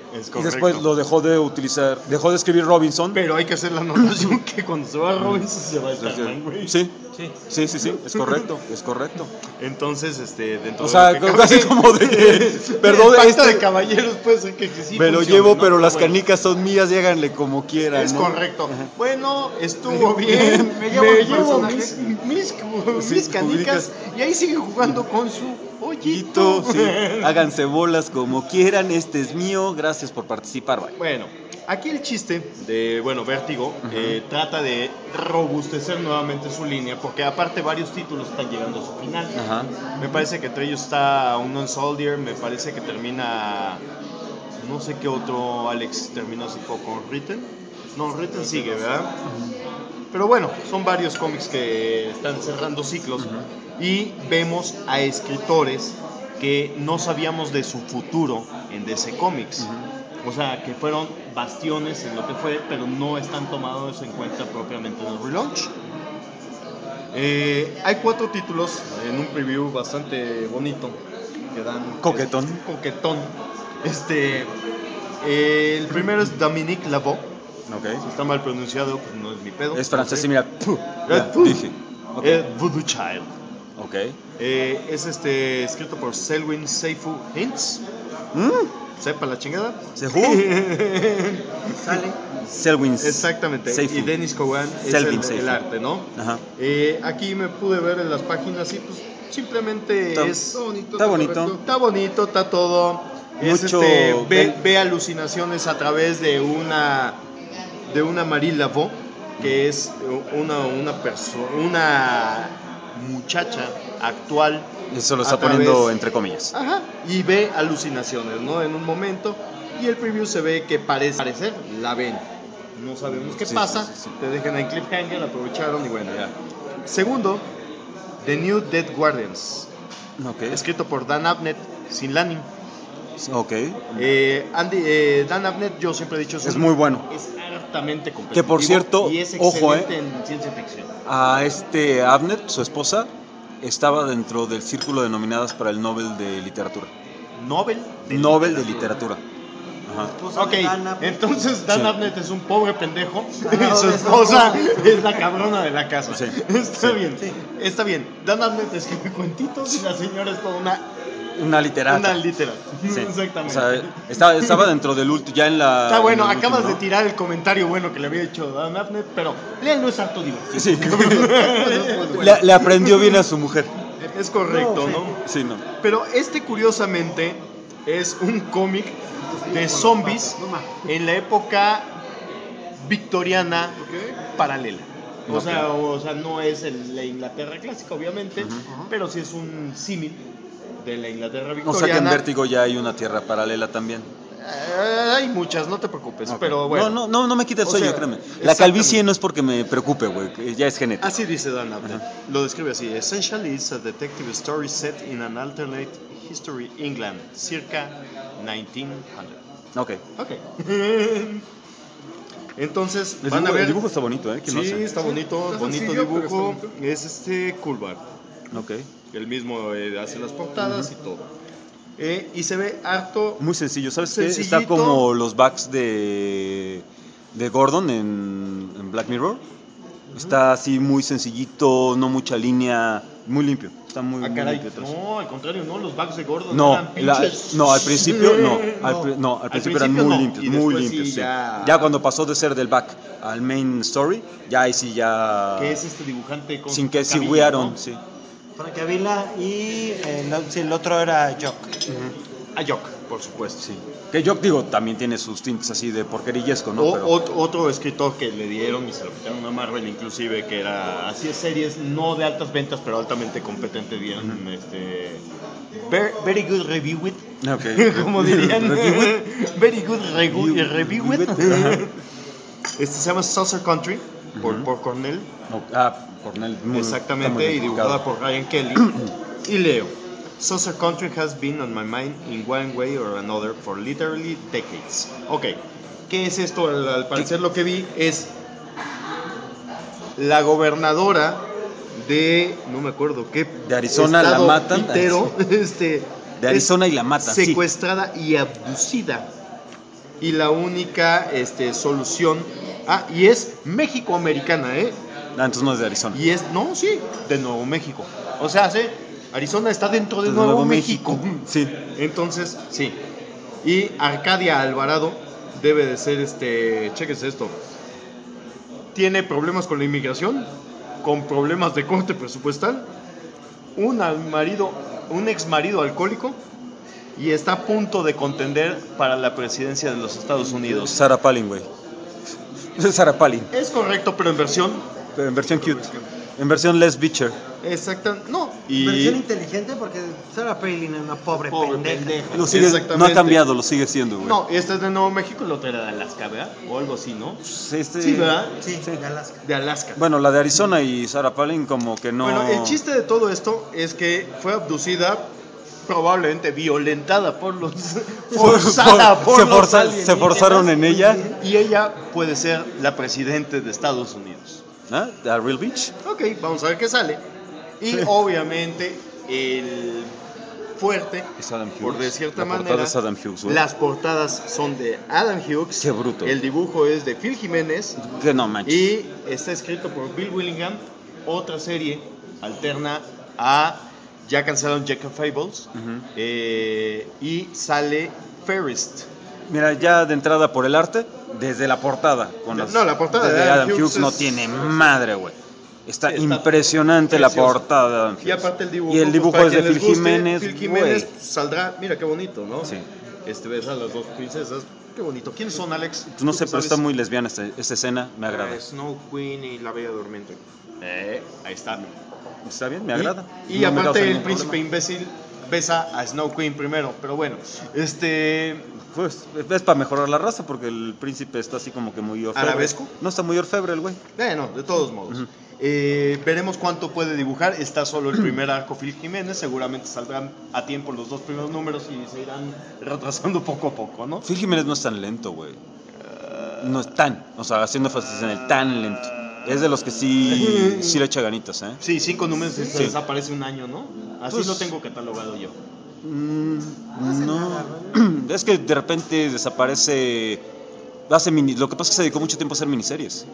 S4: Es
S3: Y
S4: correcto.
S3: después lo dejó de escribir Robinson.
S4: Pero hay que hacer la anotación que cuando se va Robinson se va Starman, güey.
S3: Sí, es correcto.
S4: Entonces, dentro
S3: O sea,
S4: de lo que
S3: casi
S4: cabe,
S3: como de... Perdón,
S4: el pacto de caballeros puede ser que sí
S3: me lo
S4: funcione,
S3: llevo,
S4: ¿no?
S3: pero las
S4: Bueno,
S3: canicas son mías, lléganle como quieran.
S4: es
S3: ¿no?
S4: correcto. Bueno, estuvo bien.
S7: Me llevo el
S4: llevo
S7: personaje.
S4: mis canicas y ahí sigue jugando con su hoyito.
S3: Sí. Háganse bolas como quieran, este es mío, gracias por participar, bye.
S4: Bueno, aquí el chiste de, Vértigo trata de robustecer nuevamente su línea, porque aparte varios títulos están llegando a su final.
S3: Ajá.
S4: Me parece que entre ellos está Unknown Soldier, me parece que termina, no sé qué otro, Alex terminó hace poco con Written. No, Written sigue, ¿verdad? Pero bueno, son varios cómics que están cerrando ciclos y vemos a escritores que no sabíamos de su futuro en DC Comics. O sea, que fueron bastiones en lo que fue, pero no están tomados en cuenta propiamente en el relaunch. Hay 4 títulos en un preview bastante bonito que dan
S3: Coquetón.
S4: coquetón. El primero es Dominique Lavaux.
S3: Ok.
S4: Si está mal pronunciado, pues no es mi pedo.
S3: Es francés y mira, ya,
S4: Puh.
S3: dije. Ok.
S4: Voodoo Child.
S3: Ok.
S4: Es escrito por Selwyn Seifu Hintz. Sepa la chingada.
S3: ¿Sehu?
S5: Sale.
S3: Selwyn.
S4: Exactamente.
S3: Seifu.
S4: Y Dennis Cowan es
S3: Selvin
S4: el
S3: Seifu.
S4: arte, ¿no?
S3: Ajá.
S4: Aquí me pude ver en las páginas y pues simplemente
S3: Está-
S4: es...
S3: Está bonito.
S4: Está bonito, está todo.
S3: Mucho-
S4: Ve alucinaciones a través de una Marie Laveau, que es una muchacha actual.
S3: Eso lo está
S4: a través-
S3: poniendo entre comillas.
S4: Ajá, y ve alucinaciones, ¿no? En un momento, y el preview se ve que parece parecer, la ven. No sabemos qué
S3: Sí,
S4: pasa,
S3: sí.
S4: te dejan en cliffhanger, aprovecharon y bueno, ya. Segundo, The New Dead Guardians,
S3: Ok.
S4: escrito por Dan Abnett, sin Lanning.
S3: Ok.
S4: Dan Abnett, yo siempre he dicho,
S3: Es muy bueno.
S4: Es altamente competitivo.
S3: Que por cierto,
S4: y es
S3: ojo,
S4: excelente en ciencia ficción.
S3: A Abnett, su esposa, estaba dentro del círculo de nominadas para el Nobel de Literatura.
S4: Nobel
S3: Nobel de Literatura. Ajá.
S5: Esposa
S4: Ok,
S5: de Dan Abnett.
S4: entonces Dan
S3: Sí.
S4: Abnett es un pobre pendejo
S5: Ah,
S4: y su
S5: es
S4: esposa
S5: un
S4: es la cabrona de la casa.
S3: Sí.
S4: Está
S3: Sí.
S4: bien, está bien. Dan Abnett escribe cuentitos y la señora es toda
S3: Una literata.
S4: una literata.
S3: Sí.
S4: Exactamente.
S3: O sea, estaba dentro del último, ya en la...
S4: Está bueno,
S3: en el
S4: acabas
S3: último,
S4: de
S3: ¿no?
S4: tirar el comentario bueno que le había hecho Dan Abnett, pero léelo, es harto divertido.
S3: Sí. Le aprendió bien a su mujer.
S4: Es correcto, ¿no?
S3: Sí, no.
S4: Pero curiosamente, es un cómic de zombies en la época victoriana paralela. O sea, no es la Inglaterra clásica, obviamente, pero sí es un símil de la Inglaterra
S3: O
S4: victoriana.
S3: sea que en Vértigo ya hay una tierra paralela también.
S4: Hay muchas, no te preocupes,
S3: Ok.
S4: pero bueno.
S3: No me quita el
S4: O
S3: sueño,
S4: sea,
S3: créeme. La
S4: exactamente.
S3: calvicie no es porque me preocupe, güey, que ya es genética.
S4: Así dice Dan Abnett. Lo describe así. Essentially, it's a detective story set in an alternate history England, circa 1900.
S3: Ok.
S4: Ok. Entonces,
S3: El
S4: van a
S3: dibujo,
S4: ver.
S3: el dibujo está bonito, ¿eh? ¿Quién lo
S4: Sí,
S3: hace?
S4: está bonito,
S7: Está
S4: bonito
S7: sencillo, pero
S4: dibujo.
S7: está bonito.
S4: Es Coolbard.
S3: Ok.
S4: Él mismo hace las portadas y todo. Y se ve harto.
S3: Muy sencillo, ¿sabes qué? Está
S4: Sencillito.
S3: como los backs de Gordon en Black Mirror. Está así muy sencillito, no mucha línea, muy limpio. Está muy,
S4: Ah,
S3: muy
S4: caray.
S3: limpio atrás.
S4: No, al contrario, no. Los backs de Gordon
S3: No,
S4: eran pinches.
S3: no, al principio no.
S4: No.
S3: Al principio eran
S4: principio
S3: muy
S4: no,
S3: limpios,
S4: y
S3: muy
S4: después
S3: limpios.
S4: sí,
S3: Sí.
S4: ya-
S3: Ya cuando pasó de ser del back al main story, ya ahí sí ya.
S4: Que es este dibujante con
S3: Sin que
S4: cabello,
S3: sí wearon,
S4: ¿no?
S3: sí.
S5: Frank Avila y el otro era Jock.
S4: A Jock, por supuesto.
S3: Sí. Que yo digo, también tiene sus tintes así de porquerillesco, ¿no? Pero
S4: Otro escritor que le dieron y se lo quitaron a Marvel inclusive, que era así es series no de altas ventas pero altamente competente, bien very good review it,
S3: Ok.
S4: como dirían.
S3: Review
S4: Very good review it.
S3: Ajá.
S4: Se llama Saucer Country por Cornell.
S3: No, Cornell.
S4: Exactamente, y dibujada por Ryan Kelly. Y leo. Saucer Country has been on my mind in one way or another for literally decades. Ok, ¿qué es esto? Al parecer lo que vi es la gobernadora de, no me acuerdo qué,
S3: De Arizona la
S4: estado
S3: matan.
S4: pitero,
S3: De Arizona y la matan, sí.
S4: secuestrada y abducida y la única solución. Y es México-americana, ¿eh?
S3: Entonces no es de Arizona.
S4: Y no, sí, de Nuevo México. O sea, sí, Arizona está dentro de Nuevo México.
S3: Sí.
S4: Entonces, sí. Y Arcadia Alvarado debe de ser, chéquese esto. Tiene problemas con la inmigración, con problemas de corte presupuestal, un ex marido alcohólico y está a punto de contender para la presidencia de los Estados Unidos.
S3: Sarah Palin, güey. Sarah Palin.
S4: Es correcto, pero en versión...
S3: En versión cute. En versión Les Beecher.
S4: Exacto. No.
S5: Versión inteligente porque Sarah Palin es una pobre pendeja.
S3: No ha cambiado, lo sigue siendo, güey.
S4: No, este es de Nuevo México y la otra era de Alaska, ¿verdad? O algo así, ¿no?
S3: Sí,
S4: ¿verdad?
S5: Sí, de Alaska.
S4: De Alaska.
S3: Bueno, la de Arizona y Sarah Palin como que no...
S4: Bueno, el chiste de todo esto es que fue abducida, probablemente violentada por los... forzada por los alienígenas.
S3: Se forzaron en ella.
S4: Y ella puede ser la presidente de Estados Unidos.
S3: ¿Ah? ¿A Real Beach?
S4: Ok, vamos a ver qué sale. Y obviamente el fuerte,
S3: Es Adam Hughes.
S4: por de cierta
S3: La portada
S4: manera,
S3: es Adam Hughes, güey.
S4: las portadas son de Adam Hughes.
S3: Qué bruto.
S4: El dibujo es de Phil Jiménez.
S3: Que no manches.
S4: Y está escrito por Bill Willingham. Otra serie alterna a... Ya cancelaron Jack of Fables. Y sale Ferrist.
S3: Mira, ya de entrada por el arte, desde la portada.
S4: La portada
S3: de Adam Hughes no
S4: es-
S3: tiene madre, güey. Está
S4: Está
S3: impresionante la
S4: precioso.
S3: portada de Adam Hughes.
S4: Y aparte el dibujo.
S3: Y el dibujo
S4: para
S3: es de
S4: quien
S3: Phil
S4: les guste,
S3: Jiménez.
S4: Phil Jiménez
S3: güey.
S4: saldrá. Mira qué bonito, ¿no?
S3: Sí.
S4: Ves a las dos princesas. Qué bonito. ¿Quiénes son, Alex?
S3: Pues no
S4: ¿Tú
S3: sé,
S4: qué
S3: pero
S4: sabes?
S3: está muy lesbiana esta escena, me agrada.
S6: Snow Queen y la Bella Durmiente.
S4: Ahí está.
S3: Está bien, me agrada.
S4: Y
S3: No me causa
S4: aparte el
S3: ningún
S4: príncipe
S3: problema.
S4: imbécil besa a Snow Queen primero. Pero bueno,
S3: Pues es para mejorar la raza porque el príncipe está así como que muy orfebre.
S4: ¿Arabesco?
S3: No, está muy orfebre el güey.
S4: Bueno, de todos modos. Veremos cuánto puede dibujar. Está solo el primer arco Phil Jiménez. Seguramente saldrán a tiempo los dos primeros números y se irán retrasando poco a poco, ¿no?
S3: Phil Jiménez no es tan lento, güey. No es tan, o sea, haciendo énfasis en el tan lento. Es de los que sí le echa ganitas, ¿eh?
S4: Sí, 5 números y se
S3: Sí.
S4: desaparece un año, ¿no? Así
S3: Pues-
S4: lo tengo catalogado yo.
S3: No, es que de repente desaparece. Lo que pasa es que se dedicó mucho tiempo a hacer miniseries.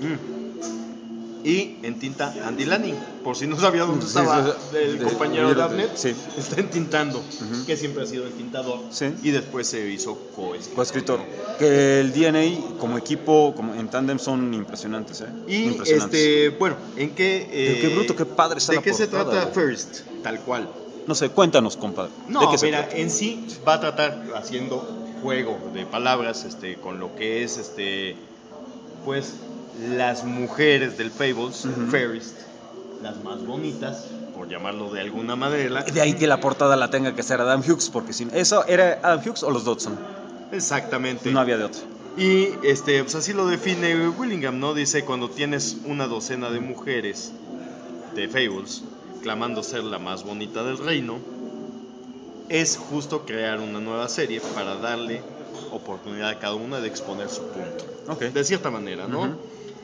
S4: Y en tinta Andy Lanning, por si no sabía dónde
S3: Sí,
S4: estaba
S3: sí,
S4: el
S3: de-
S4: compañero de Abner,
S3: sí.
S4: está entintando, que siempre ha sido entintador,
S3: Sí.
S4: y después se hizo coescritor.
S3: Coescritor. Que el DNA como equipo, como en tándem son impresionantes, ¿eh?
S4: Y
S3: Impresionantes.
S4: bueno, ¿en qué?
S3: Pero qué bruto, qué padre está
S4: ¿De
S3: la
S4: qué se
S3: portada,
S4: trata
S3: güey.
S4: First? Tal cual.
S3: No sé, cuéntanos, compadre.
S4: No,
S3: ¿De qué se
S4: mira,
S3: trata?
S4: en sí va a tratar haciendo juego de palabras, con lo que es, pues, las mujeres del Fables, Fairest, las más bonitas, por llamarlo de alguna manera.
S3: De ahí que la portada la tenga que ser Adam Hughes, porque si eso era Adam Hughes o los Dodson.
S4: Exactamente.
S3: No había de otro.
S4: Y pues así lo define Willingham, ¿no? Dice, cuando tienes una docena de mujeres de Fables clamando ser la más bonita del reino, es justo crear una nueva serie para darle oportunidad a cada una de exponer su punto.
S3: Ok.
S4: De cierta manera, ¿no?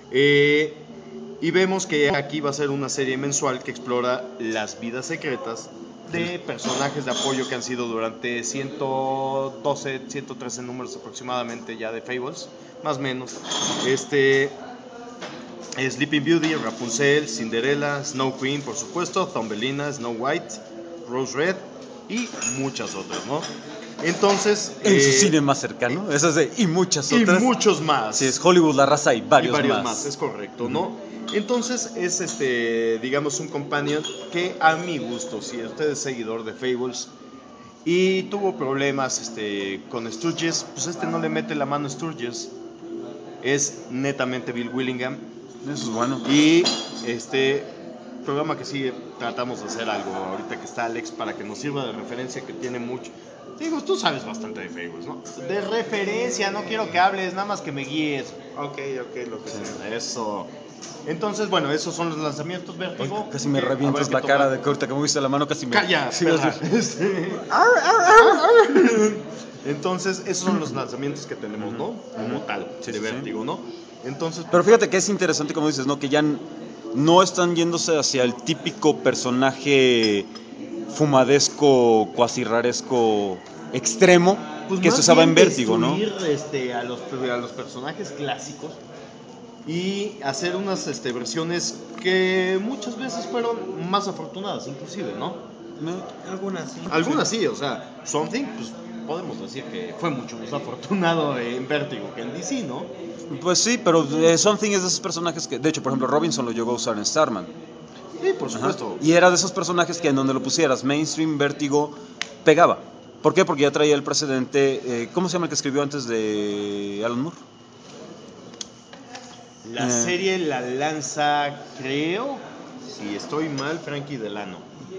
S4: Y vemos que aquí va a ser una serie mensual que explora las vidas secretas de personajes de apoyo que han sido durante 112, 113 números aproximadamente ya de Fables, más o menos. Sleeping Beauty, Rapunzel, Cinderella, Snow Queen, por supuesto, Thumbelina, Snow White, Rose Red y muchas otras, ¿no? Entonces...
S3: En su cine más cercano, esas de y muchas
S4: y
S3: otras.
S4: muchos más.
S3: Si es Hollywood la raza y varios,
S4: Y varios
S3: más.
S4: es correcto, ¿no? Entonces es digamos un companion que a mi gusto, si usted es seguidor de Fables y tuvo problemas con Sturges, pues no le mete la mano a Sturges. Es netamente Bill Willingham.
S3: Eso es bueno.
S4: Y programa que sigue tratamos de hacer algo ahorita que está Alex para que nos sirva de referencia, que tiene mucho. Digo, tú sabes bastante de Fables, ¿no? De referencia, no quiero que hables, nada más que me guíes.
S6: Ok, lo que sea.
S4: Eso. Entonces, bueno, esos son los lanzamientos, Vértigo.
S3: Casi me
S4: Habrá
S3: revientas
S4: que
S3: la
S4: tomar-
S3: cara de que ahorita que me viste la mano casi me...
S4: ¡Calla!
S3: Sí,
S4: perra!
S3: sí.
S4: Entonces, esos son los lanzamientos que tenemos, ¿no? Como tal,
S3: Sí,
S4: de
S3: sí,
S4: Vértigo, ¿no? Entonces,
S3: Pero fíjate que es interesante, como dices, ¿no? Que ya no están yéndose hacia el típico personaje fumadesco, cuasi raresco, extremo,
S4: Pues
S3: que se
S4: más
S3: usaba en
S4: bien
S3: Vértigo, ¿no?
S4: destruir, a los personajes clásicos y hacer unas versiones que muchas veces fueron más afortunadas, inclusive, ¿no?
S5: Algunas sí.
S4: Algunas sí, o sea, Something, pues podemos decir que fue mucho más afortunado en Vértigo que en DC, ¿no?
S3: Pues sí, pero Something es de esos personajes que, de hecho, por ejemplo, Robinson lo llegó a usar en Starman.
S4: Sí, por
S3: Ajá.
S4: supuesto.
S3: Y era de esos personajes que en donde lo pusieras, mainstream, Vértigo, pegaba. ¿Por qué? Porque ya traía el precedente. ¿Cómo se llama el que escribió antes de Alan Moore?
S4: La serie la lanza, creo, si estoy mal, Frankie Delano.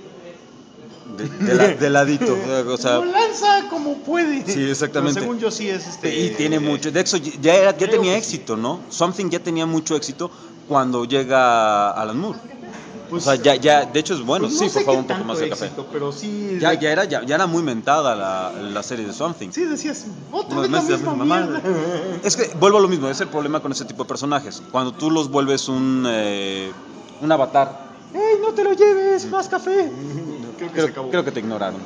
S3: De ladito. O sea,
S4: Lo lanza como puede.
S3: sí, exactamente.
S4: Pero según yo sí es
S3: y tiene mucho. De hecho, ya
S4: creo
S3: tenía
S4: que
S3: éxito, ¿no? Something ya tenía mucho éxito cuando llega Alan Moore.
S4: Pues,
S3: o sea, ya, de hecho es bueno.
S4: pues
S3: Sí,
S4: no sé
S3: por favor,
S4: qué
S3: un poco
S4: tanto
S3: más de café.
S4: éxito, pero sí.
S3: Ya era muy mentada la serie de Something.
S4: Sí, decías, otra
S3: No,
S4: vez
S3: no
S4: la
S3: es la
S4: misma
S3: misma
S4: mierda.
S3: Es que vuelvo a lo mismo, es el problema con ese tipo de personajes. Cuando tú los vuelves un avatar. ¡Ey, no te lo lleves! ¡Más café!
S4: Creo que se acabó.
S3: Creo que te ignoraron.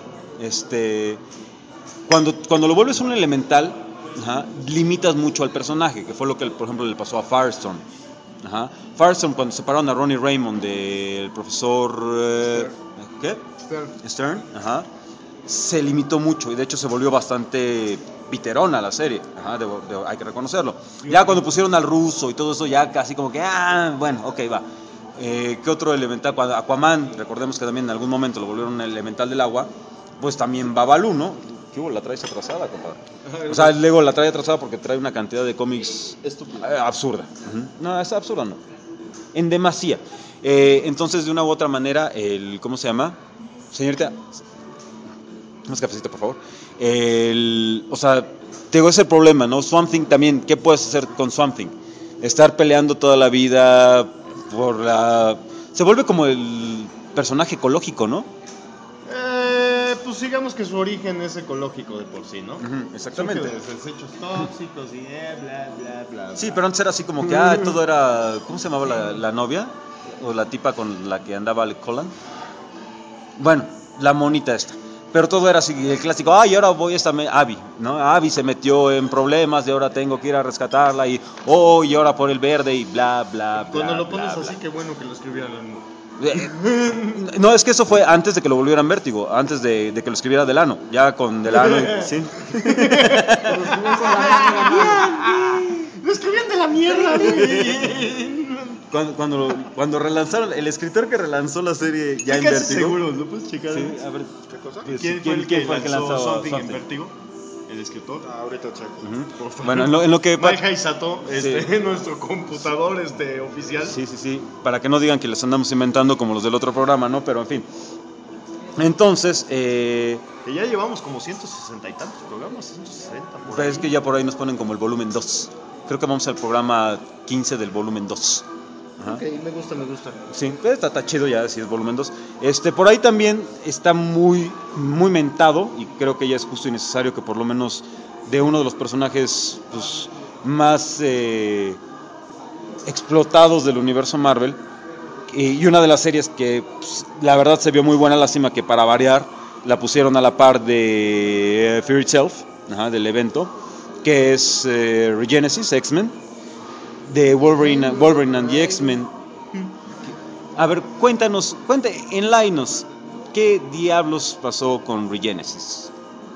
S3: Cuando lo vuelves un elemental, ajá, limitas mucho al personaje, que fue lo que, por ejemplo, le pasó a Firestorm. Ajá. Firestorm, cuando separaron a Ronnie Raymond del profesor ¿qué? Stern, ajá, se limitó mucho y de hecho se volvió bastante piterona la serie, ajá, hay que reconocerlo. Ya cuando pusieron al ruso y todo eso, ya casi como que, bueno, ok, va. ¿Qué otro elemental? Cuando Aquaman, recordemos que también en algún momento lo volvieron un elemental del agua, pues también Babalu, ¿no? ¿Qué hubo? La traes atrasada, compadre. O sea, luego la trae atrasada porque trae una cantidad de cómics absurda. No, es absurda, no. En demasía. Entonces, de una u otra manera, ¿cómo se llama? Señorita, más cafecito, por favor. O sea, te digo, ese es el problema, ¿no? Swamp Thing también, ¿qué puedes hacer con Swamp Thing? Estar peleando toda la vida se vuelve como el personaje ecológico, ¿no?
S4: Pues digamos que su origen es ecológico de por sí, ¿no?
S3: Exactamente.
S4: Surge de desechos tóxicos y bla, bla, bla.
S3: Sí, pero antes era así como que, todo era, ¿cómo se llamaba la novia? O la tipa con la que andaba Alec Holland. Bueno, la monita esta. Pero todo era así, el clásico, y ahora voy a Abby, ¿no? Abby se metió en problemas y ahora tengo que ir a rescatarla y ahora por el verde y bla, bla, bla.
S4: Cuando lo pones
S3: bla,
S4: así,
S3: bla.
S4: qué bueno que lo escribieran.
S3: No, es que eso fue antes de que lo volvieran Vértigo, antes de que lo escribiera Delano, ya con Delano, sí.
S4: Lo escribían de la mierda, güey.
S3: Cuando relanzaron, el escritor que relanzó la serie ya en
S4: Casi
S3: Vértigo.
S4: seguro, ¿lo puedes checar?
S3: Sí, a ver,
S7: ¿Qué cosa?
S4: ¿Quién fue el que
S3: lanzó
S4: lanzó Something en
S3: Something?
S4: Vértigo? ¿El escritor?
S7: Ahorita checo.
S4: Por favor.
S3: Bueno, en lo que
S4: Mike Aizato,
S3: Sí.
S4: nuestro computador oficial.
S3: Sí, para que no digan que les andamos inventando como los del otro programa, ¿no? Pero en fin. Entonces,
S4: Que ya llevamos como 160 y tantos programas, 160 por
S3: pues
S4: ahí.
S3: es que ya por ahí nos ponen como el volumen 2. Creo que vamos al programa 15 del volumen 2. Ajá.
S4: Ok, me gusta.
S3: Sí, está chido ya si es volumen 2. Por ahí también está muy, muy mentado y creo que ya es justo y necesario que por lo menos de uno de los personajes pues, más explotados del universo Marvel y una de las series que pues, la verdad se vio muy buena, lástima que para variar la pusieron a la par de Fear Itself, del evento, que es Regenesis, X-Men. De Wolverine and the X-Men. A ver, enlightenos, ¿qué diablos pasó con Regenesis?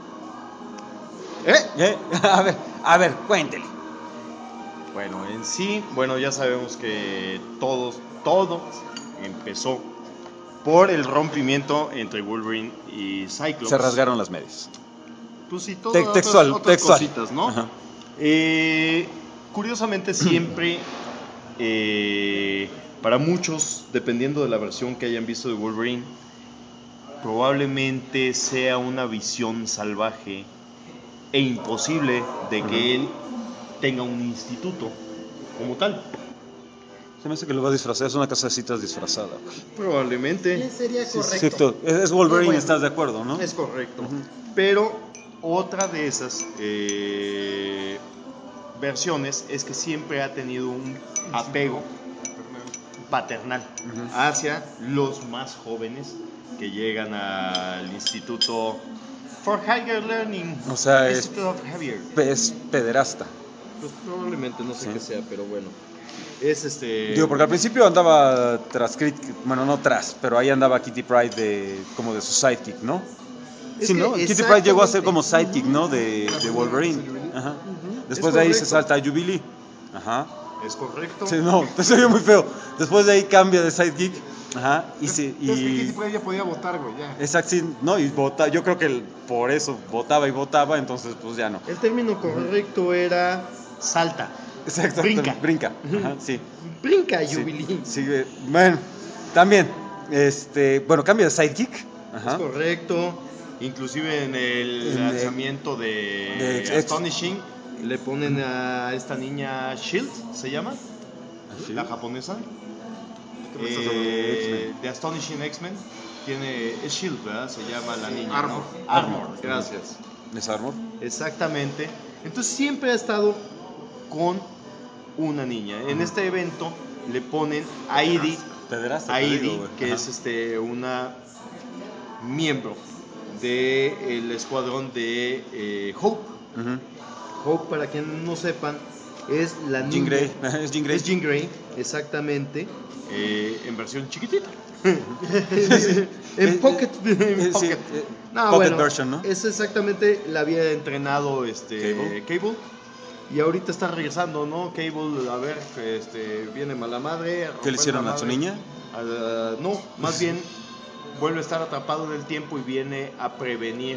S3: A ver, cuéntele.
S4: Bueno, en sí, ya sabemos que todo empezó por el rompimiento entre Wolverine y Cyclops.
S3: Se rasgaron las medias.
S4: Pues sí, todas
S3: Textual.
S4: cositas, ¿no?
S3: Ajá.
S4: Curiosamente siempre, para muchos, dependiendo de la versión que hayan visto de Wolverine, probablemente sea una visión salvaje e imposible de que él tenga un instituto como tal.
S3: Se me hace que lo va a disfrazar, es una casa de citas disfrazada.
S4: Probablemente.
S7: Sería correcto.
S3: Cierto, es Wolverine,
S7: Bueno,
S3: estás de acuerdo, ¿no?
S4: Es correcto. Pero otra de esas versiones es que siempre ha tenido un apego paternal hacia los más jóvenes que llegan al instituto For Higher Learning.
S3: O sea,
S4: Institute of Javier.
S3: es pederasta.
S4: Pues probablemente, no sé
S3: Sí.
S4: qué sea, pero bueno. Es
S3: Digo, porque al principio andaba tras bueno, no tras, pero ahí andaba Kitty Pryde como de su sidekick, ¿no?
S4: Es
S3: Sí,
S4: que
S3: ¿no? Kitty Pryde llegó a ser
S4: exactamente.
S3: como sidekick, ¿no? De Wolverine. Ajá. Después de ahí se
S4: correcto.
S3: salta a Jubilee. Ajá.
S4: Es correcto.
S3: Sí, no, se vio muy feo. Después de ahí cambia de sidekick. Ajá.
S7: Es que Kitty Pryde ya podía votar, güey, ya.
S3: Exacto, sí, no, y vota, yo creo que por eso votaba y votaba, entonces pues ya no.
S4: El término correcto era salta.
S3: Exacto, brinca. Ajá, sí.
S4: Brinca,
S3: Sí,
S4: Jubilee.
S3: sí, bueno, también, bueno, cambia de sidekick.
S4: Es
S3: Ajá.
S4: correcto. Inclusive en el
S3: En
S4: lanzamiento de
S3: X.
S4: Astonishing le ponen a esta niña Shield, ¿se llama?
S3: Sí.
S4: La japonesa.
S3: me estás hablando de X-Men.
S4: De Astonishing X-Men. Es Shield, ¿verdad? Se llama la niña.
S7: Armor.
S4: ¿no? Armor, gracias.
S3: ¿Es Armor?
S4: Exactamente. Entonces siempre ha estado con una niña. En este evento le ponen a Edie,
S3: Pederasta,
S4: a
S3: te
S4: Edie,
S3: digo, güey.
S4: que
S3: Ajá.
S4: es una miembro del escuadrón de Hope.
S3: Ujú.
S4: Hope, para quien no sepan, es la niña.
S3: Jean Grey, es Jean Grey.
S4: Es Jean Grey, exactamente, en versión chiquitita.
S3: Sí.
S4: en pocket.
S3: Sí,
S4: pocket. No,
S3: pocket
S4: bueno,
S3: version, ¿no?
S4: es exactamente, la había entrenado Cable. Y ahorita está regresando, ¿no? Cable, a ver, viene mala madre.
S3: ¿Qué le hicieron a su niña?
S4: No, más bien vuelve a estar atrapado en el tiempo y viene a prevenir.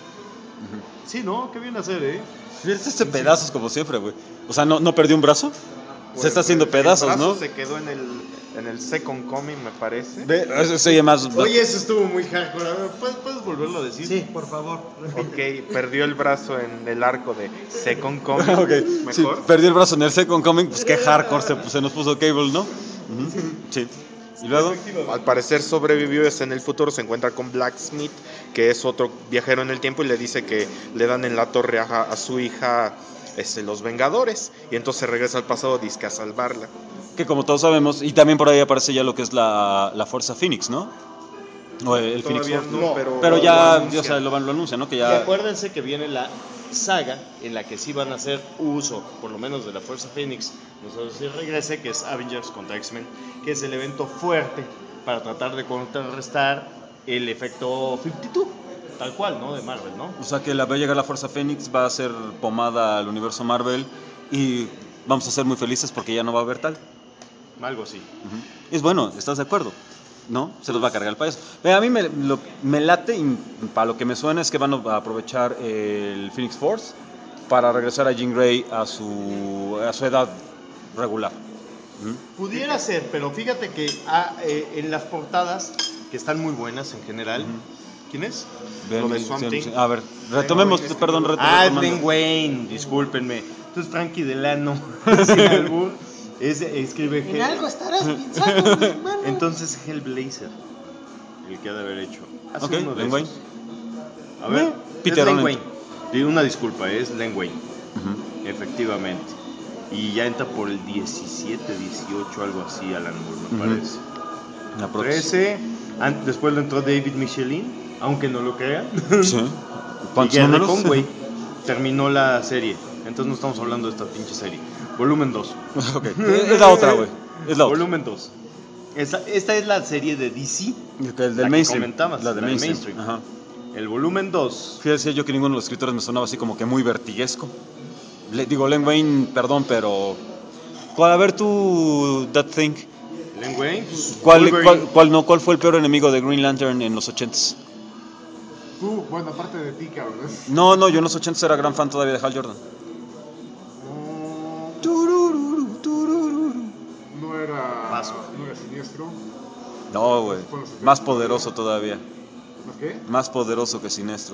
S4: Sí, ¿no? ¿Qué viene a hacer,
S3: Este pedazos como siempre, güey. O sea, ¿no perdió un brazo? Se está haciendo pedazos,
S6: El brazo
S3: ¿no?
S6: se quedó en el Second Coming, me parece.
S3: Ve, eso se oye más...
S4: Oye, eso estuvo muy hardcore. A ver, ¿puedes volverlo a decir?
S5: Sí, por favor.
S6: Ok, perdió el brazo en el arco de Second Coming.
S3: Ok, sí,
S6: Mejor.
S3: perdió el brazo en el Second Coming, pues qué hardcore se nos puso Cable, ¿no? Ujú, sí. Y luego,
S6: Al parecer sobrevivió, es en el futuro, se encuentra con Blacksmith, que es otro viajero en el tiempo, y le dice que le dan en la torre a su hija los Vengadores, y entonces regresa al pasado disque a salvarla.
S3: que como todos sabemos, y también por ahí aparece ya lo que es la Fuerza Phoenix, ¿no? O el Phoenix
S6: Todavía
S3: Force.
S6: no,
S3: Pero
S6: lo
S3: ya,
S6: anuncian.
S3: o sea, lo anuncian, ¿no? Que
S4: Y
S3: ya...
S4: acuérdense que viene la saga en la que sí van a hacer uso, por lo menos de la Fuerza Phoenix, nosotros sí regrese, que es Avengers contra X-Men, que es el evento fuerte para tratar de contrarrestar el efecto 52, tal cual, ¿no? De Marvel, ¿no?
S3: O sea que va a llegar la Fuerza Phoenix, va a ser pomada al universo Marvel y vamos a ser muy felices porque ya no va a haber tal.
S4: Algo así.
S3: Ujú. Es bueno, ¿estás de acuerdo? ¿No? Se los va a cargar el payaso. A mí me late, y para lo que me suena es que van a aprovechar el Phoenix Force para regresar a Jean Grey a su edad regular. Ujú.
S4: Pudiera ser, pero fíjate que en las portadas, que están muy buenas en general, ¿quién es?
S3: Ven,
S4: Lo de
S3: sí,
S4: Swamp
S3: sí,
S4: Thing.
S3: sí. A ver, retomemos, perdón,
S4: Es
S3: retomando.
S4: Len Wayne, discúlpenme. Entonces Frankie Delano, sin albur, escribe
S5: En algo estarás pensando, mi hermano.
S4: Entonces Hellblazer, el que ha de haber hecho. Hace
S3: Ok,
S4: uno de
S3: Len
S4: esos.
S3: Wayne.
S4: A ver,
S3: Peter
S4: es Len
S3: Onent.
S4: Wayne. Digo, una disculpa, es Len Wayne,
S3: Ujú.
S4: efectivamente. Y ya entra por el 17, 18, algo así, Alan Moore, me
S3: Ujú.
S4: parece.
S3: La próxima.
S4: 13, después lo entró David Michelin, aunque no lo crean.
S3: Sí.
S4: Y
S3: ¿Cuántos
S4: Gary
S3: números?
S4: Conway terminó la serie. Entonces no estamos hablando de esta pinche serie. Volumen 2.
S3: Ok, es la otra, güey. Es la otra.
S4: Volumen 2. Esta es la serie de DC.
S3: El
S4: la
S3: del
S4: que
S3: mainstream.
S4: comentabas,
S3: La del
S4: la del
S3: mainstream.
S4: mainstream.
S3: Ajá.
S4: El volumen 2.
S3: Fíjate yo que ninguno de los escritores me sonaba así como que muy vertiguesco. Digo, Len Wayne, perdón, pero... A ver tú, That Thing.
S4: Len Wayne.
S3: ¿Cuál fue el peor enemigo de Green Lantern en los 80s?
S7: Tú, bueno, aparte de ti, cabrón.
S3: No, yo en los 80s era gran fan todavía de Hal Jordan.
S7: No era.
S4: Paso.
S7: No era siniestro.
S3: No, güey. Más poderoso todavía.
S7: ¿No qué?
S3: Más poderoso que Sinestro.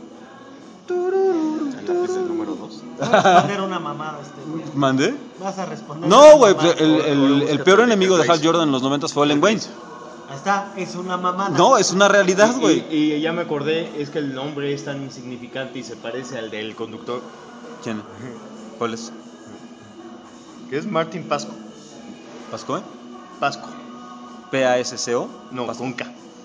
S4: El lápiz del número 2.
S5: Vas a responder una mamada güey.
S3: ¿Mandé?
S5: Vas a responder
S3: No,
S5: una
S3: güey.
S5: mamada.
S3: El peor enemigo de Hal Jordan en los 90s fue Len Wayne.
S5: Ahí está, es una mamada.
S3: No, es una realidad, güey.
S4: Y ya me acordé, es que el nombre es tan insignificante y se parece al del conductor,
S3: ¿Quién? ¿Cuál es?
S4: que es Martin Pasco.
S3: ¿Pasco,
S4: Pasco.
S3: P-A-S-C-O.
S4: No,
S3: Pasco.
S4: con K.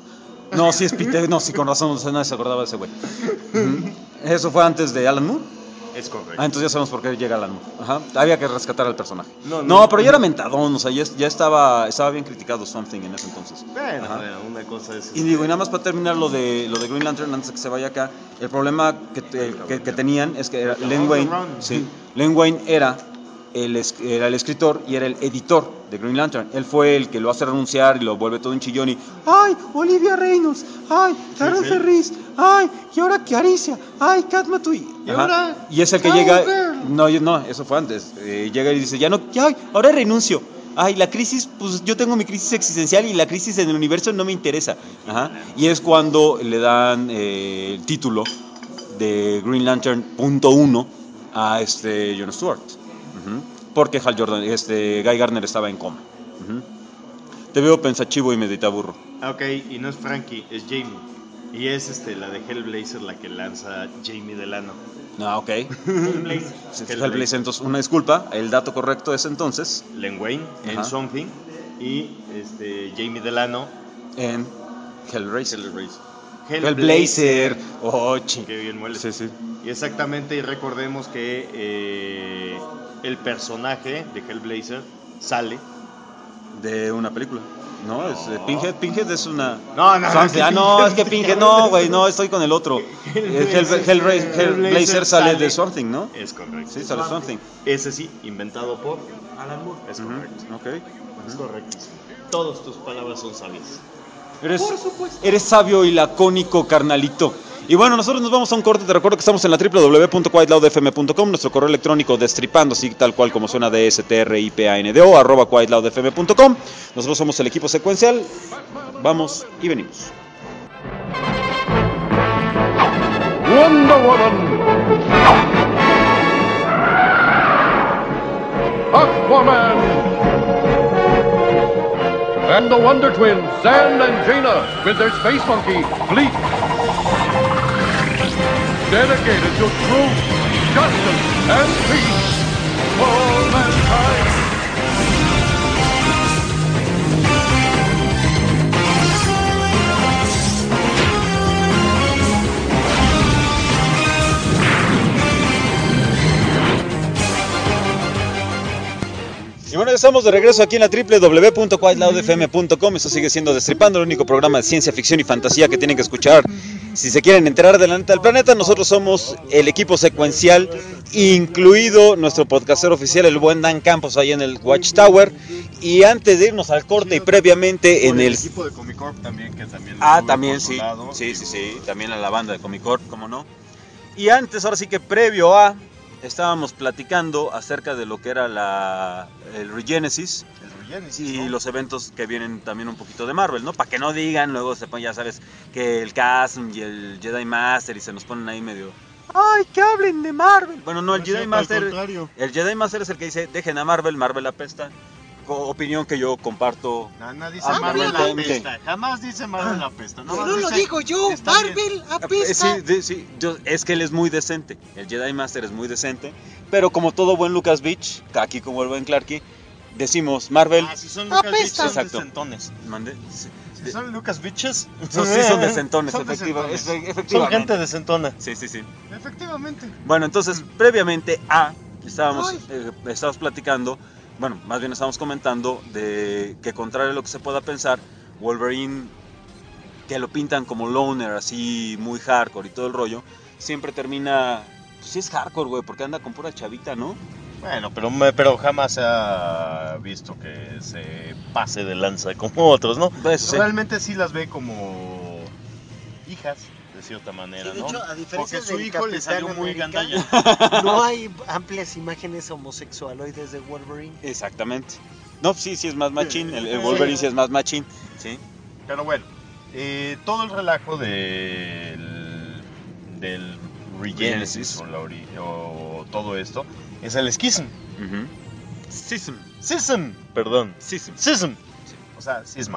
S3: No, sí es Peter, no, sí, con razón, nadie se acordaba de ese güey. Eso fue antes de Alan Moore.
S4: Es correcto.
S3: Entonces ya sabemos por qué llega Alan Moore. Ajá. Había que rescatar al personaje.
S4: No,
S3: Pero ya era mentadón, o sea, ya estaba bien criticado Something en ese entonces.
S4: Bueno,
S3: Ajá.
S4: una cosa es...
S3: Y digo, y nada más para terminar lo de Green Lantern antes de que se vaya acá, el problema que tenían es que era Len Wein era el escritor y era el editor de Green Lantern. Él fue el que lo hace renunciar y lo vuelve todo un chillón y ¡ay, Olivia Reynolds! ¡Ay, Carol Ferris! ¡Ay, y ahora Claricia! ¡Ay, Kat Matui! Y es el que llega... No, eso fue antes. Llega y dice, ahora renuncio. Ay, la crisis, pues yo tengo mi crisis existencial y la crisis en el universo no me interesa. Ajá. Y es cuando le dan el título de Green Lantern .1 a Jon Stewart. Porque Hal Jordan, Guy Gardner estaba en coma. Te veo pensativo y meditaburro.
S4: Ok, y no es Frankie, es Jamie. Y es la de Hellblazer la que lanza Jamie Delano.
S3: Ok. Hellblazer, entonces, una disculpa. El dato correcto es entonces
S4: Len Wein en Something y Jamie Delano
S3: en Hellraiser.
S4: Hellblazer.
S3: Oh, ching.
S4: Qué bien muele.
S3: Sí.
S4: Y exactamente, y recordemos que el personaje de Hellblazer sale
S3: de una película. No, es Pinhead. Pinhead es una...
S4: No.
S3: Es que Pinhead no, güey, no, estoy con el otro. Hellblazer sale de Something, ¿no?
S4: Es correcto.
S3: Sí, sale de Something.
S4: Ese sí, inventado por
S5: Alan Moore.
S4: Es correcto.
S3: Ok.
S4: Es correctísimo. Todas tus palabras son sabias.
S3: Eres sabio y lacónico, carnalito. Y bueno, nosotros nos vamos a un corte. Te recuerdo que estamos en la www.quietloudfm.com. Nuestro correo electrónico destripando, así tal cual como suena, DSTRIPANDO @quietloudfm.com. Nosotros somos el equipo secuencial. Vamos y venimos.
S1: Wonder Woman, Aquaman, and the Wonder Twins, Zan and Jaina, with their space monkey, Fleet. Dedicated to truth, justice, and peace for mankind.
S3: Y bueno, ya estamos de regreso aquí en la www.quietloudfm.com. Esto sigue siendo Destripando, el único programa de ciencia ficción y fantasía que tienen que escuchar si se quieren enterar de la neta del planeta. Nosotros somos el equipo secuencial, incluido nuestro podcastero oficial, el buen Dan Campos, ahí en el Watchtower. Y antes de irnos al corte y previamente en el
S4: equipo de Comic Corp también, que también...
S3: también sí, sí, también a la banda de Comic Corp, ¿cómo no? Y antes, ahora sí que previo a... Estábamos platicando acerca de lo que era el Regenesis y
S4: ¿no?
S3: los eventos que vienen también un poquito de Marvel, ¿no? Para que no digan, luego se ponen, ya sabes, que el Chasm y el Jedi Master y se nos ponen ahí medio... ¡Ay, que hablen de Marvel! Bueno, no, el Jedi Master es el que dice, dejen a Marvel apesta. Opinión que yo comparto.
S4: No dice Marvel apesta. Jamás dice Marvel apesta.
S5: No lo digo yo, Marvel apesta.
S3: Sí, es que él es muy decente. El Jedi Master es muy decente. Pero como todo buen Lucas Beach, aquí como el buen Clarky, decimos Marvel.
S4: Si son Lucas Beach, son
S3: exacto.
S4: decentones.
S3: ¿Mande?
S4: Si son Lucas Beaches,
S3: sí son decentones, efectivamente.
S4: Son gente decentona.
S3: Sí.
S4: Efectivamente.
S3: Bueno, entonces, previamente estábamos platicando. Bueno, más bien estamos comentando de que, contrario a lo que se pueda pensar, Wolverine, que lo pintan como loner, así muy hardcore y todo el rollo, siempre termina, pues sí es hardcore, güey, porque anda con pura chavita, ¿no?
S4: Bueno, pero jamás se ha visto que se pase de lanza como otros, ¿no?
S3: Pues,
S4: realmente sí las ve como hijas, de cierta manera,
S5: sí, de hecho, a diferencia
S4: porque su
S5: del
S4: hijo le salió
S5: Capitán
S4: muy
S5: América,
S4: gandalla.
S5: No hay amplias imágenes homosexualoides de Wolverine.
S3: Exactamente. No, sí es más machín, el Wolverine sí es más machín, sí.
S4: Pero bueno, todo el relajo del Regenesis o todo esto es el Schism. Schism, perdón. Schism. O sea, cisma.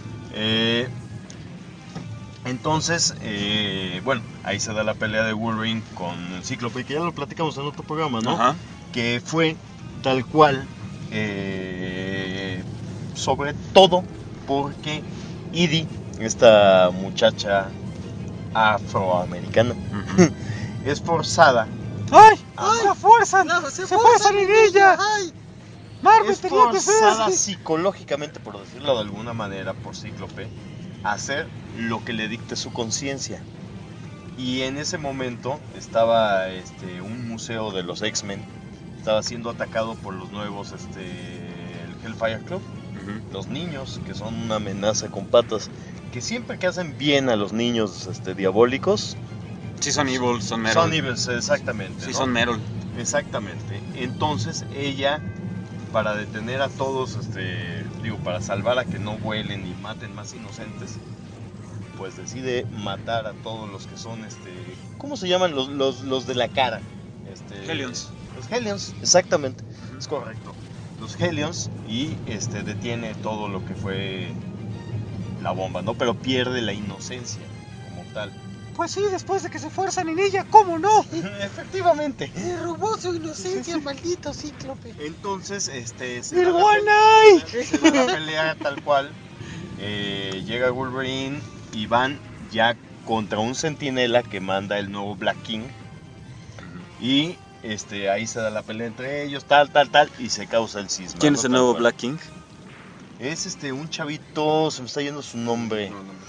S4: Entonces, bueno, ahí se da la pelea de Wolverine con el Cíclope, que ya lo platicamos en otro programa, ¿no?
S3: Ajá.
S4: Que fue tal cual, sobre todo porque Eddie esta muchacha afroamericana, es forzada.
S5: ¡Ay! ¡La fuerzan! ¡Se fuerzan en ella! Marvel
S4: Es
S5: tenía que ser
S4: forzada
S5: así.
S4: psicológicamente, por decirlo de alguna manera, por Cíclope, a hacer lo que le dicte su conciencia. Y en ese momento estaba un museo de los X-Men, estaba siendo atacado por los nuevos, el Hellfire Club. Los niños, que son una amenaza con patas, que siempre que hacen bien a los niños diabólicos,
S3: Sí, son evil, son Meryl.
S4: son evils, exactamente.
S3: Sí,
S4: ¿no?
S3: son Meryl.
S4: Exactamente. Entonces ella, para detener a todos, para salvar a que no vuelen y maten más inocentes, pues decide matar a todos los que son, ¿cómo se llaman? Los de la cara.
S3: Hellions.
S4: Los Hellions, exactamente. Es correcto. Los Hellions y detiene todo lo que fue la bomba, ¿no? Pero pierde la inocencia como tal.
S5: Pues sí, después de que se fuerzan en ella, ¿cómo no?
S4: Efectivamente.
S5: Robó su inocencia, maldito Cíclope.
S4: Entonces,
S5: ¡El One Eye!
S4: se da la pelea tal cual. Llega Wolverine y van ya contra un centinela que manda el nuevo Black King. Y ahí se da la pelea entre ellos, tal, y se causa el cisma.
S3: ¿Quién
S4: ¿no?
S3: es el
S4: Tal
S3: nuevo
S4: cual.
S3: Black King?
S4: Es un chavito, se me está yendo su nombre.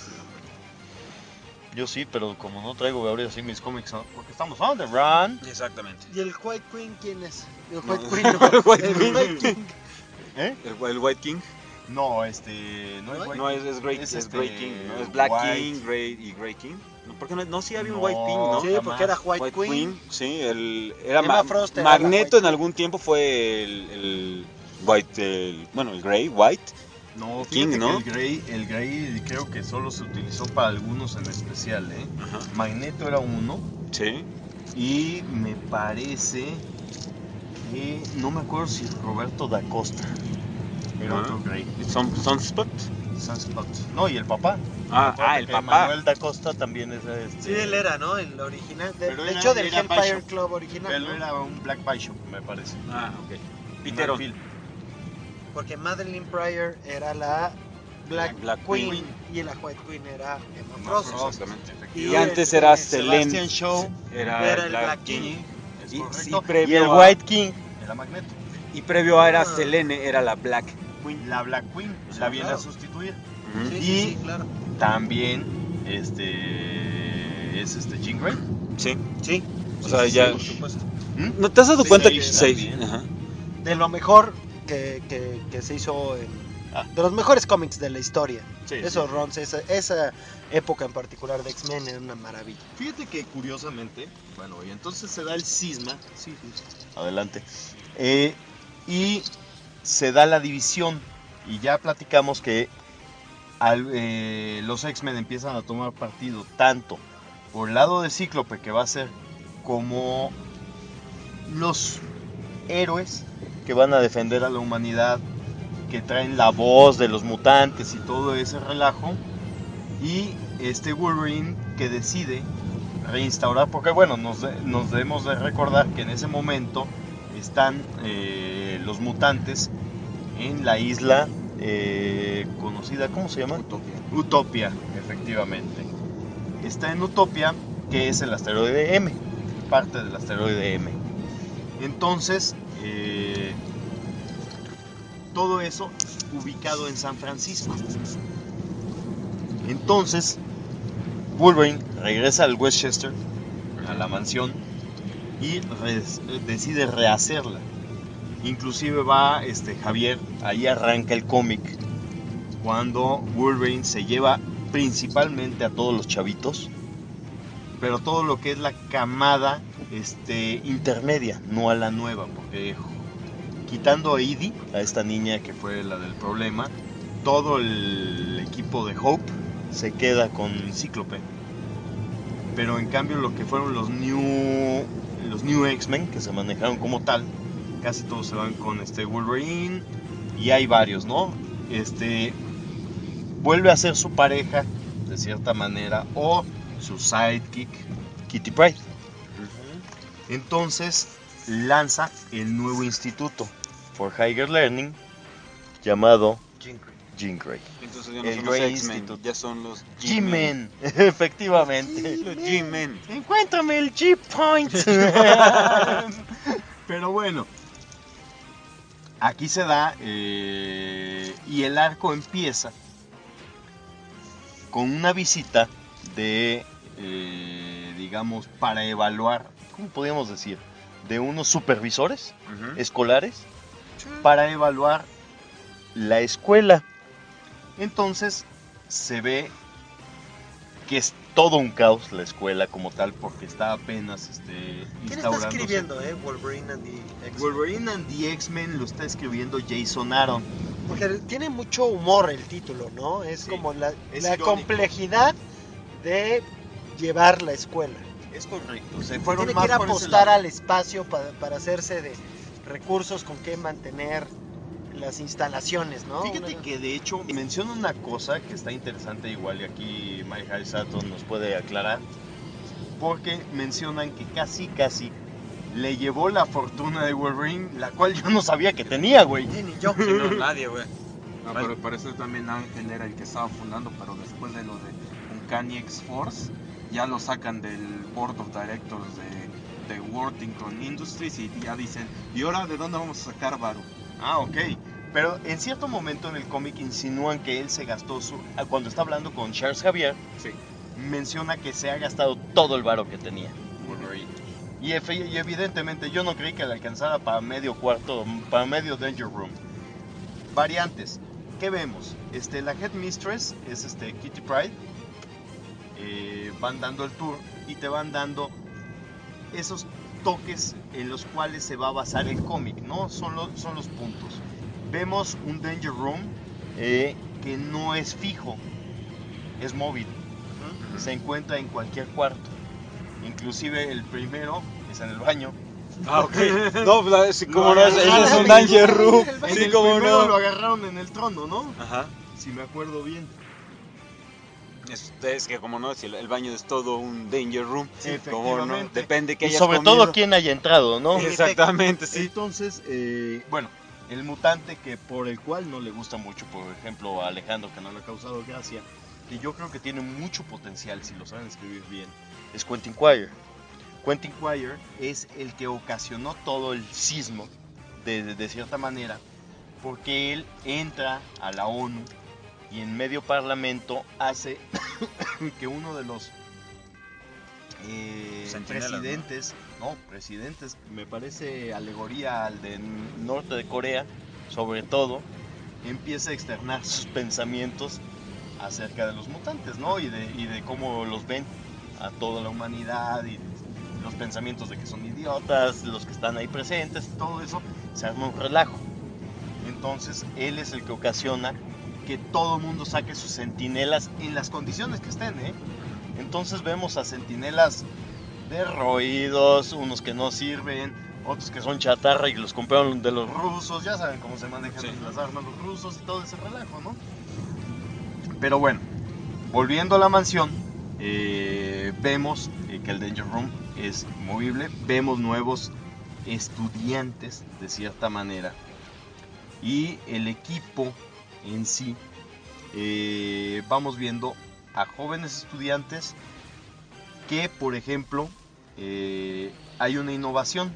S4: Yo sí, pero como no traigo ahora sí mis cómics, ¿no? Porque estamos on the run.
S3: Exactamente.
S5: ¿Y el White Queen quién es? El
S3: No.
S5: White Queen, no.
S3: El White
S5: El
S3: Queen.
S5: White King.
S4: ¿Eh?
S3: ¿El White King?
S4: No, no es White
S3: No,
S4: King.
S3: es Grey,
S4: Es
S3: es Grey King, ¿no? Es Black
S4: White.
S3: King, Grey y Grey King. No, ¿por qué no? Sí había un
S4: No.
S3: White King, ¿no?
S5: Sí,
S4: jamás.
S5: porque era White, Queen.
S3: Sí, era
S5: Emma Frost era la
S3: Magneto
S5: White
S3: en algún tiempo fue el White, el Grey, White.
S4: No,
S3: King,
S4: fíjate
S3: ¿no?
S4: que el Grey creo que solo se utilizó para algunos en especial, ¿eh?
S3: Ajá.
S4: Magneto era uno
S3: Sí.
S4: y me parece que no me acuerdo si Roberto da Costa era otro Grey.
S3: Sunspot.
S4: Sunspot. No, y el papá.
S3: Ah,
S4: Acuérdate
S3: el
S4: que
S3: papá.
S4: Manuel da Costa también es
S5: Sí, él era, ¿no? El original. De
S4: Pero era-
S5: hecho, del
S4: era
S5: Hellfire
S4: Bishop.
S5: Club original.
S4: Pero
S5: ¿no?
S4: era un Black Bishop, me parece.
S3: Ah, ok.
S4: Peter
S3: Pitero.
S5: Porque Madeline Pryor era la Black,
S3: Black
S5: Queen,
S3: Queen.
S5: y la White Queen era Emma Frost.
S3: Exactamente.
S5: Y
S3: Y antes era
S4: Sebastian
S3: Selene.
S4: Shaw
S3: Era
S5: el Black King.
S4: es
S3: Y,
S4: correcto.
S3: sí, previo
S4: y el
S3: a-
S4: White King era Magneto.
S3: Y previo a era
S5: Ah.
S3: Selene, era la Black Queen.
S4: La Black Queen la viene
S5: claro.
S4: a sustituir.
S3: Ujú.
S5: Sí,
S4: Y
S5: sí, claro.
S4: también es Jean Grey.
S3: Sí.
S5: Sí.
S3: O sea, ya.
S5: Por supuesto.
S3: ¿No te has dado
S4: Sí,
S3: cuenta
S4: sí,
S3: que
S4: también.
S3: Ajá.
S5: De lo mejor que se hizo de los mejores cómics de la historia.
S4: Sí,
S5: Esos
S4: sí.
S5: runs, esa época en particular de X-Men era una maravilla.
S4: Fíjate que curiosamente, bueno, y entonces se da el cisma. Sí. Adelante. Y se da la división. Y ya platicamos que los X-Men empiezan a tomar partido tanto por el lado de Cíclope, que va a ser como los héroes que van a defender a la humanidad, que traen la voz de los mutantes y todo ese relajo, y Wolverine que decide reinstaurar, porque bueno, nos debemos de recordar que en ese momento están los mutantes en la isla conocida, ¿cómo se llama? Utopia, efectivamente. Está en Utopia, que es el asteroide M, parte del asteroide M. Entonces, todo eso ubicado en San Francisco. Entonces, Wolverine regresa al Westchester, a la mansión, y decide rehacerla. Inclusive va Javier, ahí arranca el cómic, cuando Wolverine se lleva principalmente a todos los chavitos, pero todo lo que es la camada intermedia, no a la nueva, porque quitando a Edie, a esta niña que fue la del problema, todo el equipo de Hope se queda con Cíclope. Pero en cambio lo que fueron los New X-Men, que se manejaron como tal, casi todos se van con Wolverine, y hay varios, ¿no? Vuelve a ser su pareja, de cierta manera, o su sidekick, Kitty Pryde. Entonces lanza el nuevo instituto for Higher Learning, llamado Jean Grey.
S3: Entonces ya no
S4: El
S3: son los
S4: Grey
S3: X-Men,
S4: Institute.
S3: ya son los
S4: G-Men, efectivamente.
S3: Sí, los G-Men.
S4: Encuéntrame el G-Point. Pero bueno, aquí se da y el arco empieza con una visita de, digamos, para evaluar, ¿cómo podríamos decir? De unos supervisores escolares para evaluar la escuela. Entonces se ve que es todo un caos la escuela como tal, porque está apenas
S5: ¿Quién está
S4: instaurándose.
S5: escribiendo, Wolverine and the X-Men?
S4: Wolverine and the X-Men lo está escribiendo Jason Aaron.
S5: Porque tiene mucho humor el título, ¿no? Es
S4: Sí,
S5: como la
S4: es
S5: irónico.
S4: complejidad
S5: Complejidad de llevar la escuela.
S4: Es correcto. Se fueron
S5: Tiene
S4: más
S5: que ir a
S4: por ese
S5: apostar
S4: lado.
S5: al espacio para hacerse de recursos con que mantener las instalaciones, ¿no?
S4: Fíjate que de hecho menciona una cosa que está interesante igual, y aquí Mike Harisato nos puede aclarar, porque mencionan que casi le llevó la fortuna de Wolverine, la cual yo no sabía que tenía, güey.
S5: Sí, ni yo.
S3: Sí, no, nadie, güey.
S6: No, pero al parecer también Ángel era el que estaba fundando, pero después de lo de Uncanny X-Force, ya lo sacan del Board of Directors de Worthington Industries y ya dicen, ¿y ahora de dónde vamos a sacar varo?
S4: Ah, ok. Pero en cierto momento en el cómic insinúan que él se gastó cuando está hablando con Charles Xavier,
S6: Sí.
S4: menciona que se ha gastado todo el varo que tenía Wolverine. Y evidentemente yo no creí que le alcanzara para medio Danger Room. Variantes. ¿Qué vemos? La Headmistress es Kitty Pryde. Van dando el tour y te van dando esos toques en los cuales se va a basar el cómic, ¿no? Son los puntos. Vemos un Danger Room que no es fijo, es móvil. Se encuentra en cualquier cuarto. Inclusive el primero es en el baño.
S3: Ah, ok. No, sí, como no, ese es un Danger Room.
S4: En
S3: Sí,
S4: el
S3: como
S4: primero
S3: no.
S4: lo agarraron en el trono, ¿no?
S3: Ajá.
S4: Si me acuerdo bien.
S3: Es que como no, si el baño es todo un Danger Room,
S4: Sí,
S3: como no,
S4: efectivamente.
S3: depende que
S4: Y
S3: hayas
S4: sobre
S3: comido.
S4: todo quién haya entrado, ¿no?
S3: Exactamente, sí.
S4: Entonces, bueno, el mutante que por el cual no le gusta mucho, por ejemplo, a Alejandro, que no le ha causado gracia, que yo creo que tiene mucho potencial si lo saben escribir bien, es Quentin Quire. Quentin Quire es el que ocasionó todo el sismo, de cierta manera, porque él entra a la ONU y en medio parlamento hace que uno de los
S3: Centinelas,
S4: presidentes, me parece alegoría al de norte de Corea, sobre todo, empieza a externar sus pensamientos acerca de los mutantes, ¿no? Y de cómo los ven a toda la humanidad y los pensamientos de que son idiotas, los que están ahí presentes, todo eso, se arma un relajo. Entonces, él es el que ocasiona que todo el mundo saque sus centinelas en las condiciones que estén, ¿eh? Entonces vemos a centinelas derroídos, unos que no sirven, otros que son chatarra y los compraron de los rusos, ya saben cómo se manejan
S3: Sí.
S4: las armas los rusos y todo ese relajo, ¿no? Pero bueno, volviendo a la mansión, vemos que el Danger Room es movible, vemos nuevos estudiantes de cierta manera y el equipo en sí, vamos viendo a jóvenes estudiantes que, por ejemplo, hay una innovación.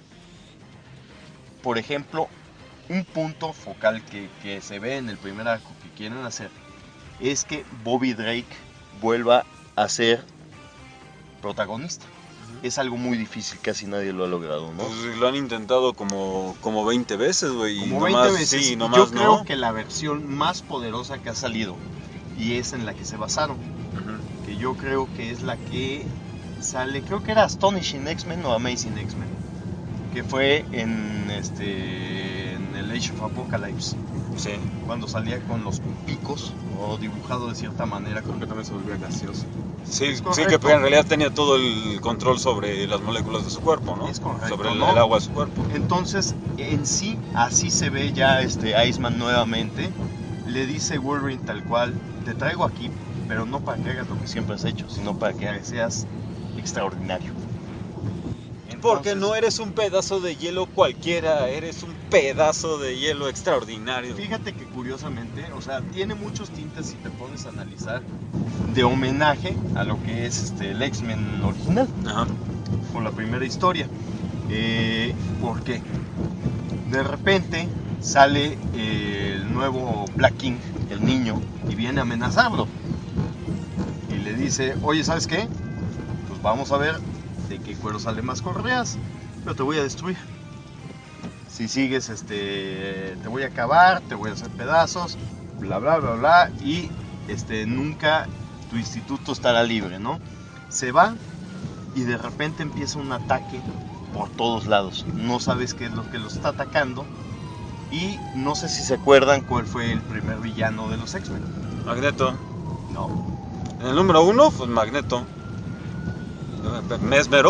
S4: Por ejemplo, un punto focal que se ve en el primer arco que quieren hacer es que Bobby Drake vuelva a ser protagonista. Es algo muy difícil, casi nadie lo ha logrado, ¿no?
S3: Pues lo han intentado como 20 veces, güey.
S4: Como
S3: y
S4: 20
S3: nomás,
S4: veces.
S3: Sí,
S4: Y
S3: nomás
S4: yo creo
S3: no.
S4: que la versión más poderosa que ha salido, y es en la que se basaron,
S3: Ujú.
S4: que yo creo que es la que sale, creo que era Astonishing X-Men o Amazing X-Men, que fue en el Age of Apocalypse,
S3: Sí.
S4: cuando salía con los picos o dibujado de cierta manera.
S6: Creo que también se volvía gaseoso.
S3: Sí,
S4: Es
S3: sí,
S4: correcto.
S3: que en realidad tenía todo el control sobre las moléculas de su cuerpo, ¿no?
S4: Es correcto,
S3: Sobre el
S4: ¿no?
S3: agua de su cuerpo.
S4: Entonces, en sí, así se ve ya Iceman nuevamente. Le dice Wolverine tal cual, te traigo aquí, pero no para que hagas lo que siempre has hecho, sino para que seas extraordinario.
S3: Porque
S4: Entonces,
S3: no eres un pedazo de hielo cualquiera, eres un pedazo de hielo extraordinario.
S4: Fíjate que curiosamente, o sea, tiene muchos tintes si te pones a analizar de homenaje a lo que es el X-Men original,
S3: Ajá.
S4: con la primera historia. ¿Por qué? De repente sale el nuevo Black King, el niño, y viene a amenazarlo. Y le dice, oye, ¿sabes qué? Pues vamos a ver de qué cuero sale más correas, pero te voy a destruir. Si sigues, te voy a acabar, te voy a hacer pedazos, bla, bla, bla, bla, y nunca tu instituto estará libre, ¿no? Se va y de repente empieza un ataque por todos lados. No sabes qué es lo que los está atacando. Y no sé si se acuerdan cuál fue el primer villano de los X-Men.
S3: Magneto.
S4: No.
S3: En el número 1, pues Magneto. Mesmero.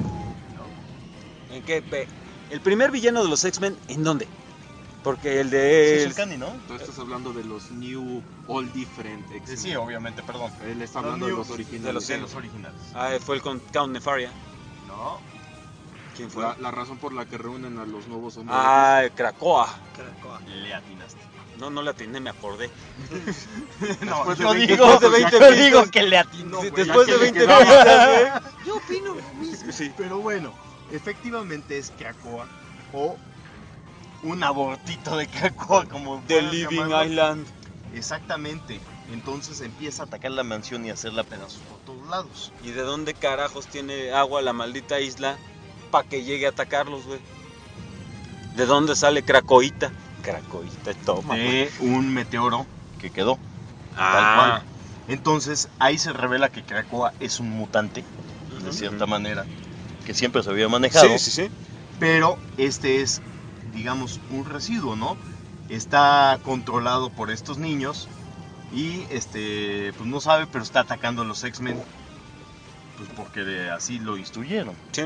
S3: ¿En qué? El primer villano de los X-Men, ¿en dónde? Porque el de...
S4: Sí, Candy, ¿no?
S6: Tú estás hablando de los New All Different X-Men.
S4: Sí, obviamente, perdón.
S6: Él está hablando de los originales.
S4: De los originales.
S3: fue el con Count Nefaria.
S4: No.
S3: ¿Quién fue?
S6: La razón por la que reúnen a los nuevos hombres.
S3: Krakoa.
S4: Le atinaste.
S3: No le atiné, me acordé.
S4: No,
S6: Después de
S4: yo
S6: 20
S4: digo,
S3: de 20
S4: yo
S3: vistas.
S4: digo que le atinó.
S3: Sí,
S4: güey.
S3: después
S6: ya
S3: de
S6: que le
S3: 20
S6: quedaba.
S3: vistas, güey.
S5: Yo opino lo mismo.
S3: Sí.
S4: Pero bueno, efectivamente es Krakoa o un abortito de Krakoa, como
S3: The
S4: puedas
S3: Living
S4: llamarlo.
S3: Island.
S4: Exactamente. Entonces empieza a atacar la mansión y a hacerla pedazos por todos lados.
S3: ¿Y de dónde carajos tiene agua la maldita isla para que llegue a atacarlos, güey? ¿De dónde sale Krakoita? Krakoita, toma.
S4: De un meteoro que quedó. Tal
S3: Ah,
S4: cual. Entonces ahí se revela que Krakoa es un mutante, de cierta manera, que siempre se había manejado.
S3: sí.
S4: Pero este es, digamos, un residuo, ¿no? Está controlado por estos niños y pues no sabe, pero está atacando a los X-Men, pues porque así lo instruyeron.
S3: Sí.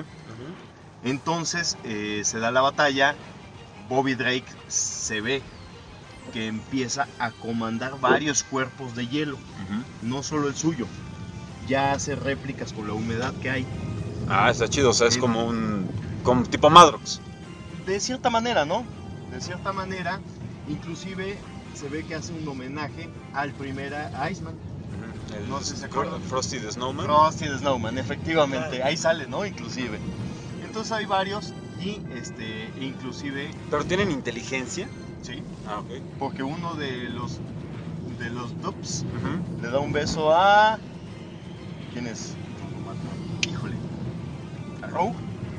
S4: Entonces se da la batalla, Bobby Drake se ve que empieza a comandar varios cuerpos de hielo, no solo el suyo, ya hace réplicas con la humedad que hay.
S3: Está chido, o sea, es como como tipo Madrox.
S4: De cierta manera, ¿no? De cierta manera, inclusive se ve que hace un homenaje al primer Iceman. No sé si se acuerdan.
S3: Frosty the Snowman.
S4: Frosty the Snowman, efectivamente, ahí sale, ¿no? Inclusive. Entonces hay varios y inclusive,
S3: Pero tienen inteligencia.
S4: sí,
S3: Ok.
S4: porque uno de los Dupes le da un beso a... ¿Quién es? Híjole. ¿A Rogue?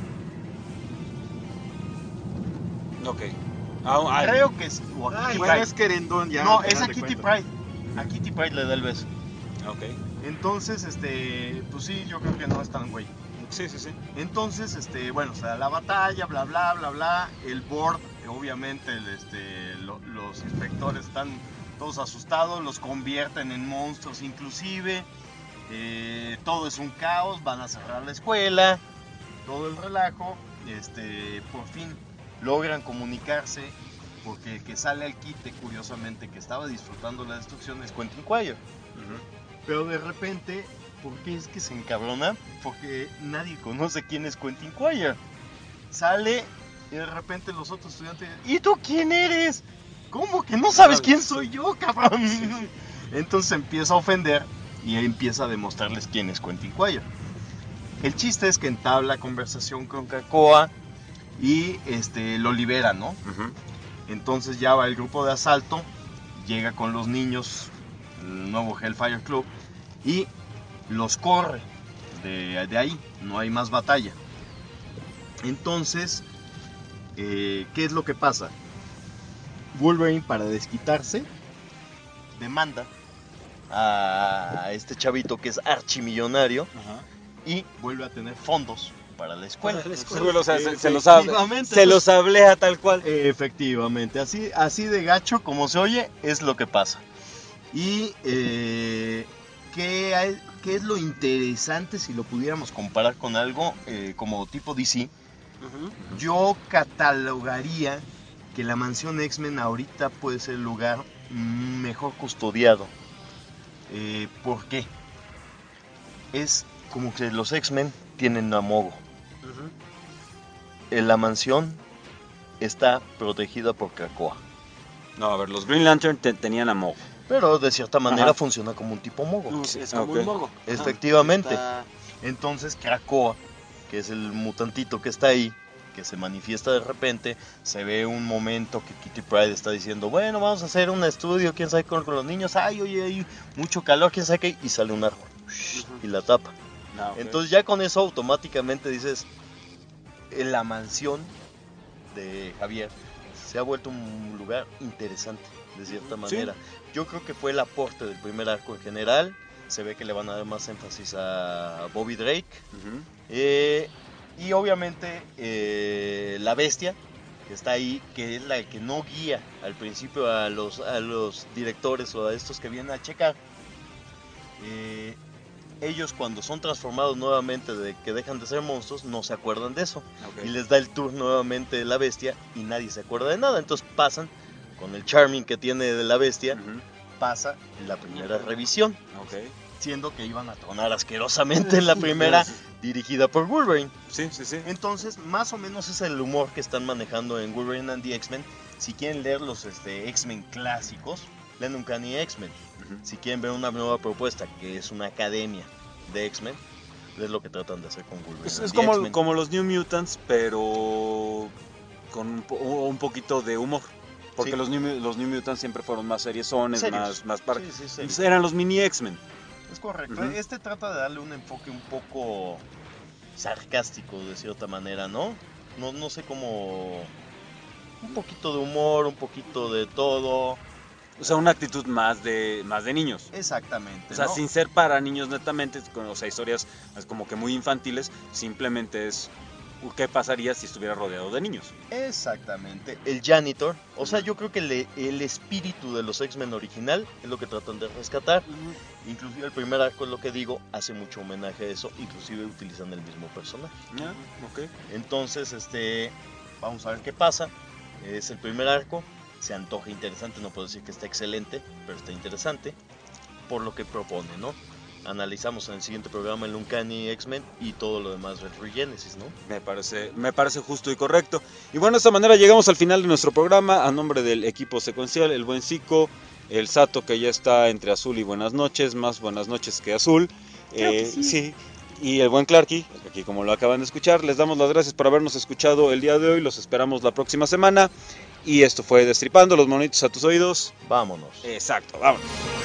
S3: Ok.
S4: Creo que es... o a Kitty
S6: Bueno,
S4: Pryde.
S6: es Querendón ya.
S4: No,
S6: al
S4: es
S6: final
S4: a
S6: de
S4: Kitty
S6: cuentas.
S4: Pryde. A Kitty Pryde le da el beso.
S3: Ok.
S4: Entonces, pues sí, yo creo que no es tan güey.
S3: Sí.
S4: Entonces, bueno, se da la batalla, bla, bla, bla, bla. El board, obviamente, los inspectores están todos asustados, los convierten en monstruos inclusive. Todo es un caos, van a cerrar la escuela, todo el relajo. Por fin logran comunicarse, porque el que sale al quite, curiosamente, que estaba disfrutando la destrucción es Quentin Quire. Pero de repente, ¿por qué es que se encabrona? Porque nadie conoce quién es Quentin Quire. Sale y de repente los otros estudiantes, ¿y tú quién eres? ¿Cómo que no sabes quién soy yo, cabrón? Entonces empieza a ofender y empieza a demostrarles quién es Quentin Quire. El chiste es que entabla conversación con Krakoa y lo libera, ¿no? Entonces ya va el grupo de asalto, llega con los niños, el nuevo Hellfire Club, y los corre de ahí, no hay más batalla. Entonces, ¿qué es lo que pasa? Wolverine, para desquitarse, demanda a este chavito que es archimillonario y vuelve a tener fondos para la escuela.
S3: O sea, se
S4: Efectivamente,
S3: los hablea tal cual.
S4: Efectivamente, así de gacho como se oye es lo que pasa. Y ¿qué es lo interesante si lo pudiéramos comparar con algo como tipo DC? Yo catalogaría que la mansión X-Men ahorita puede ser el lugar mejor custodiado. ¿Por qué? Es como que los X-Men tienen a Mogo.
S8: la mansión está protegida por Krakoa.
S3: No, a ver, los Green Lantern tenían a Mogo.
S8: Pero de cierta manera
S3: Ajá.
S8: funciona como un tipo Mogo.
S5: Es como
S3: Ok.
S5: un mogo.
S8: Efectivamente.
S5: Está-
S8: Entonces Krakoa, que es el mutantito que está ahí, que se manifiesta de repente, se ve un momento que Kitty Pryde está diciendo, bueno, vamos a hacer un estudio, quién sabe con los niños, ay, oye, hay mucho calor, quién sabe qué, y sale un árbol y la tapa.
S3: Ah, ok.
S8: Entonces ya con eso automáticamente dices, en la mansión de Javier se ha vuelto un lugar interesante, de cierta manera. Yo creo que fue el aporte del primer arco en general. Se ve que le van a dar más énfasis a Bobby Drake.
S3: Ujú.
S8: Y obviamente la bestia que está ahí, que es la que no guía al principio a los directores o a estos que vienen a checar. Ellos cuando son transformados nuevamente, de que dejan de ser monstruos, no se acuerdan de eso.
S3: Ok.
S8: Y les da el tour nuevamente la bestia y nadie se acuerda de nada. Entonces pasan con el charming que tiene de la bestia,
S3: Ujú.
S8: pasa la primera revisión,
S3: Ok.
S8: siendo que iban a tronar asquerosamente en la primera, dirigida por Wolverine.
S3: Sí, sí, sí.
S8: Entonces, más o menos es el humor que están manejando en Wolverine and the X-Men. Si quieren leer los X-Men clásicos, lean Uncanny X-Men.
S3: Ujú.
S8: Si quieren ver una nueva propuesta, que es una academia de X-Men, es lo que tratan de hacer con Wolverine.
S3: Es
S8: and the
S3: como,
S8: X-Men.
S3: como los New Mutants, pero con un poquito de humor. Porque
S8: Sí.
S3: los New Mutants siempre fueron más seriezones,
S8: Serios.
S3: más para...
S8: Sí, sí, serios.
S3: Eran los mini X-Men.
S8: Es correcto.
S3: Ujú.
S8: Este trata de darle un enfoque un poco sarcástico de cierta manera, ¿no? No sé cómo... Un poquito de humor, un poquito de todo.
S3: O sea, una actitud más de niños.
S8: Exactamente.
S3: O sea,
S8: ¿no?
S3: sin ser para niños netamente, o sea, historias como que muy infantiles, simplemente es qué pasaría si estuviera rodeado de niños.
S8: Exactamente. El janitor. O sea, yo creo que el espíritu de los X-Men original es lo que tratan de rescatar. Inclusive el primer arco, es lo que digo, hace mucho homenaje a eso. Inclusive utilizan el mismo personaje.
S3: Ah, ok.
S8: Entonces, vamos a ver qué pasa. Es el primer arco. Se antoja interesante. No puedo decir que está excelente, pero está interesante. Por lo que propone, ¿no? Analizamos en el siguiente programa el Uncanny X-Men y todo lo demás de Regenesis, ¿no?
S3: Me parece justo y correcto. Y bueno, de esta manera llegamos al final de nuestro programa. A nombre del equipo secuencial, el buen Zico, el Sato que ya está entre azul y buenas noches, más buenas noches que azul. Sí. Y el buen Clarky, aquí como lo acaban de escuchar, les damos las gracias por habernos escuchado el día de hoy. Los esperamos la próxima semana. Y esto fue Destripando los monitos a tus oídos.
S8: Vámonos.
S3: Exacto, vámonos.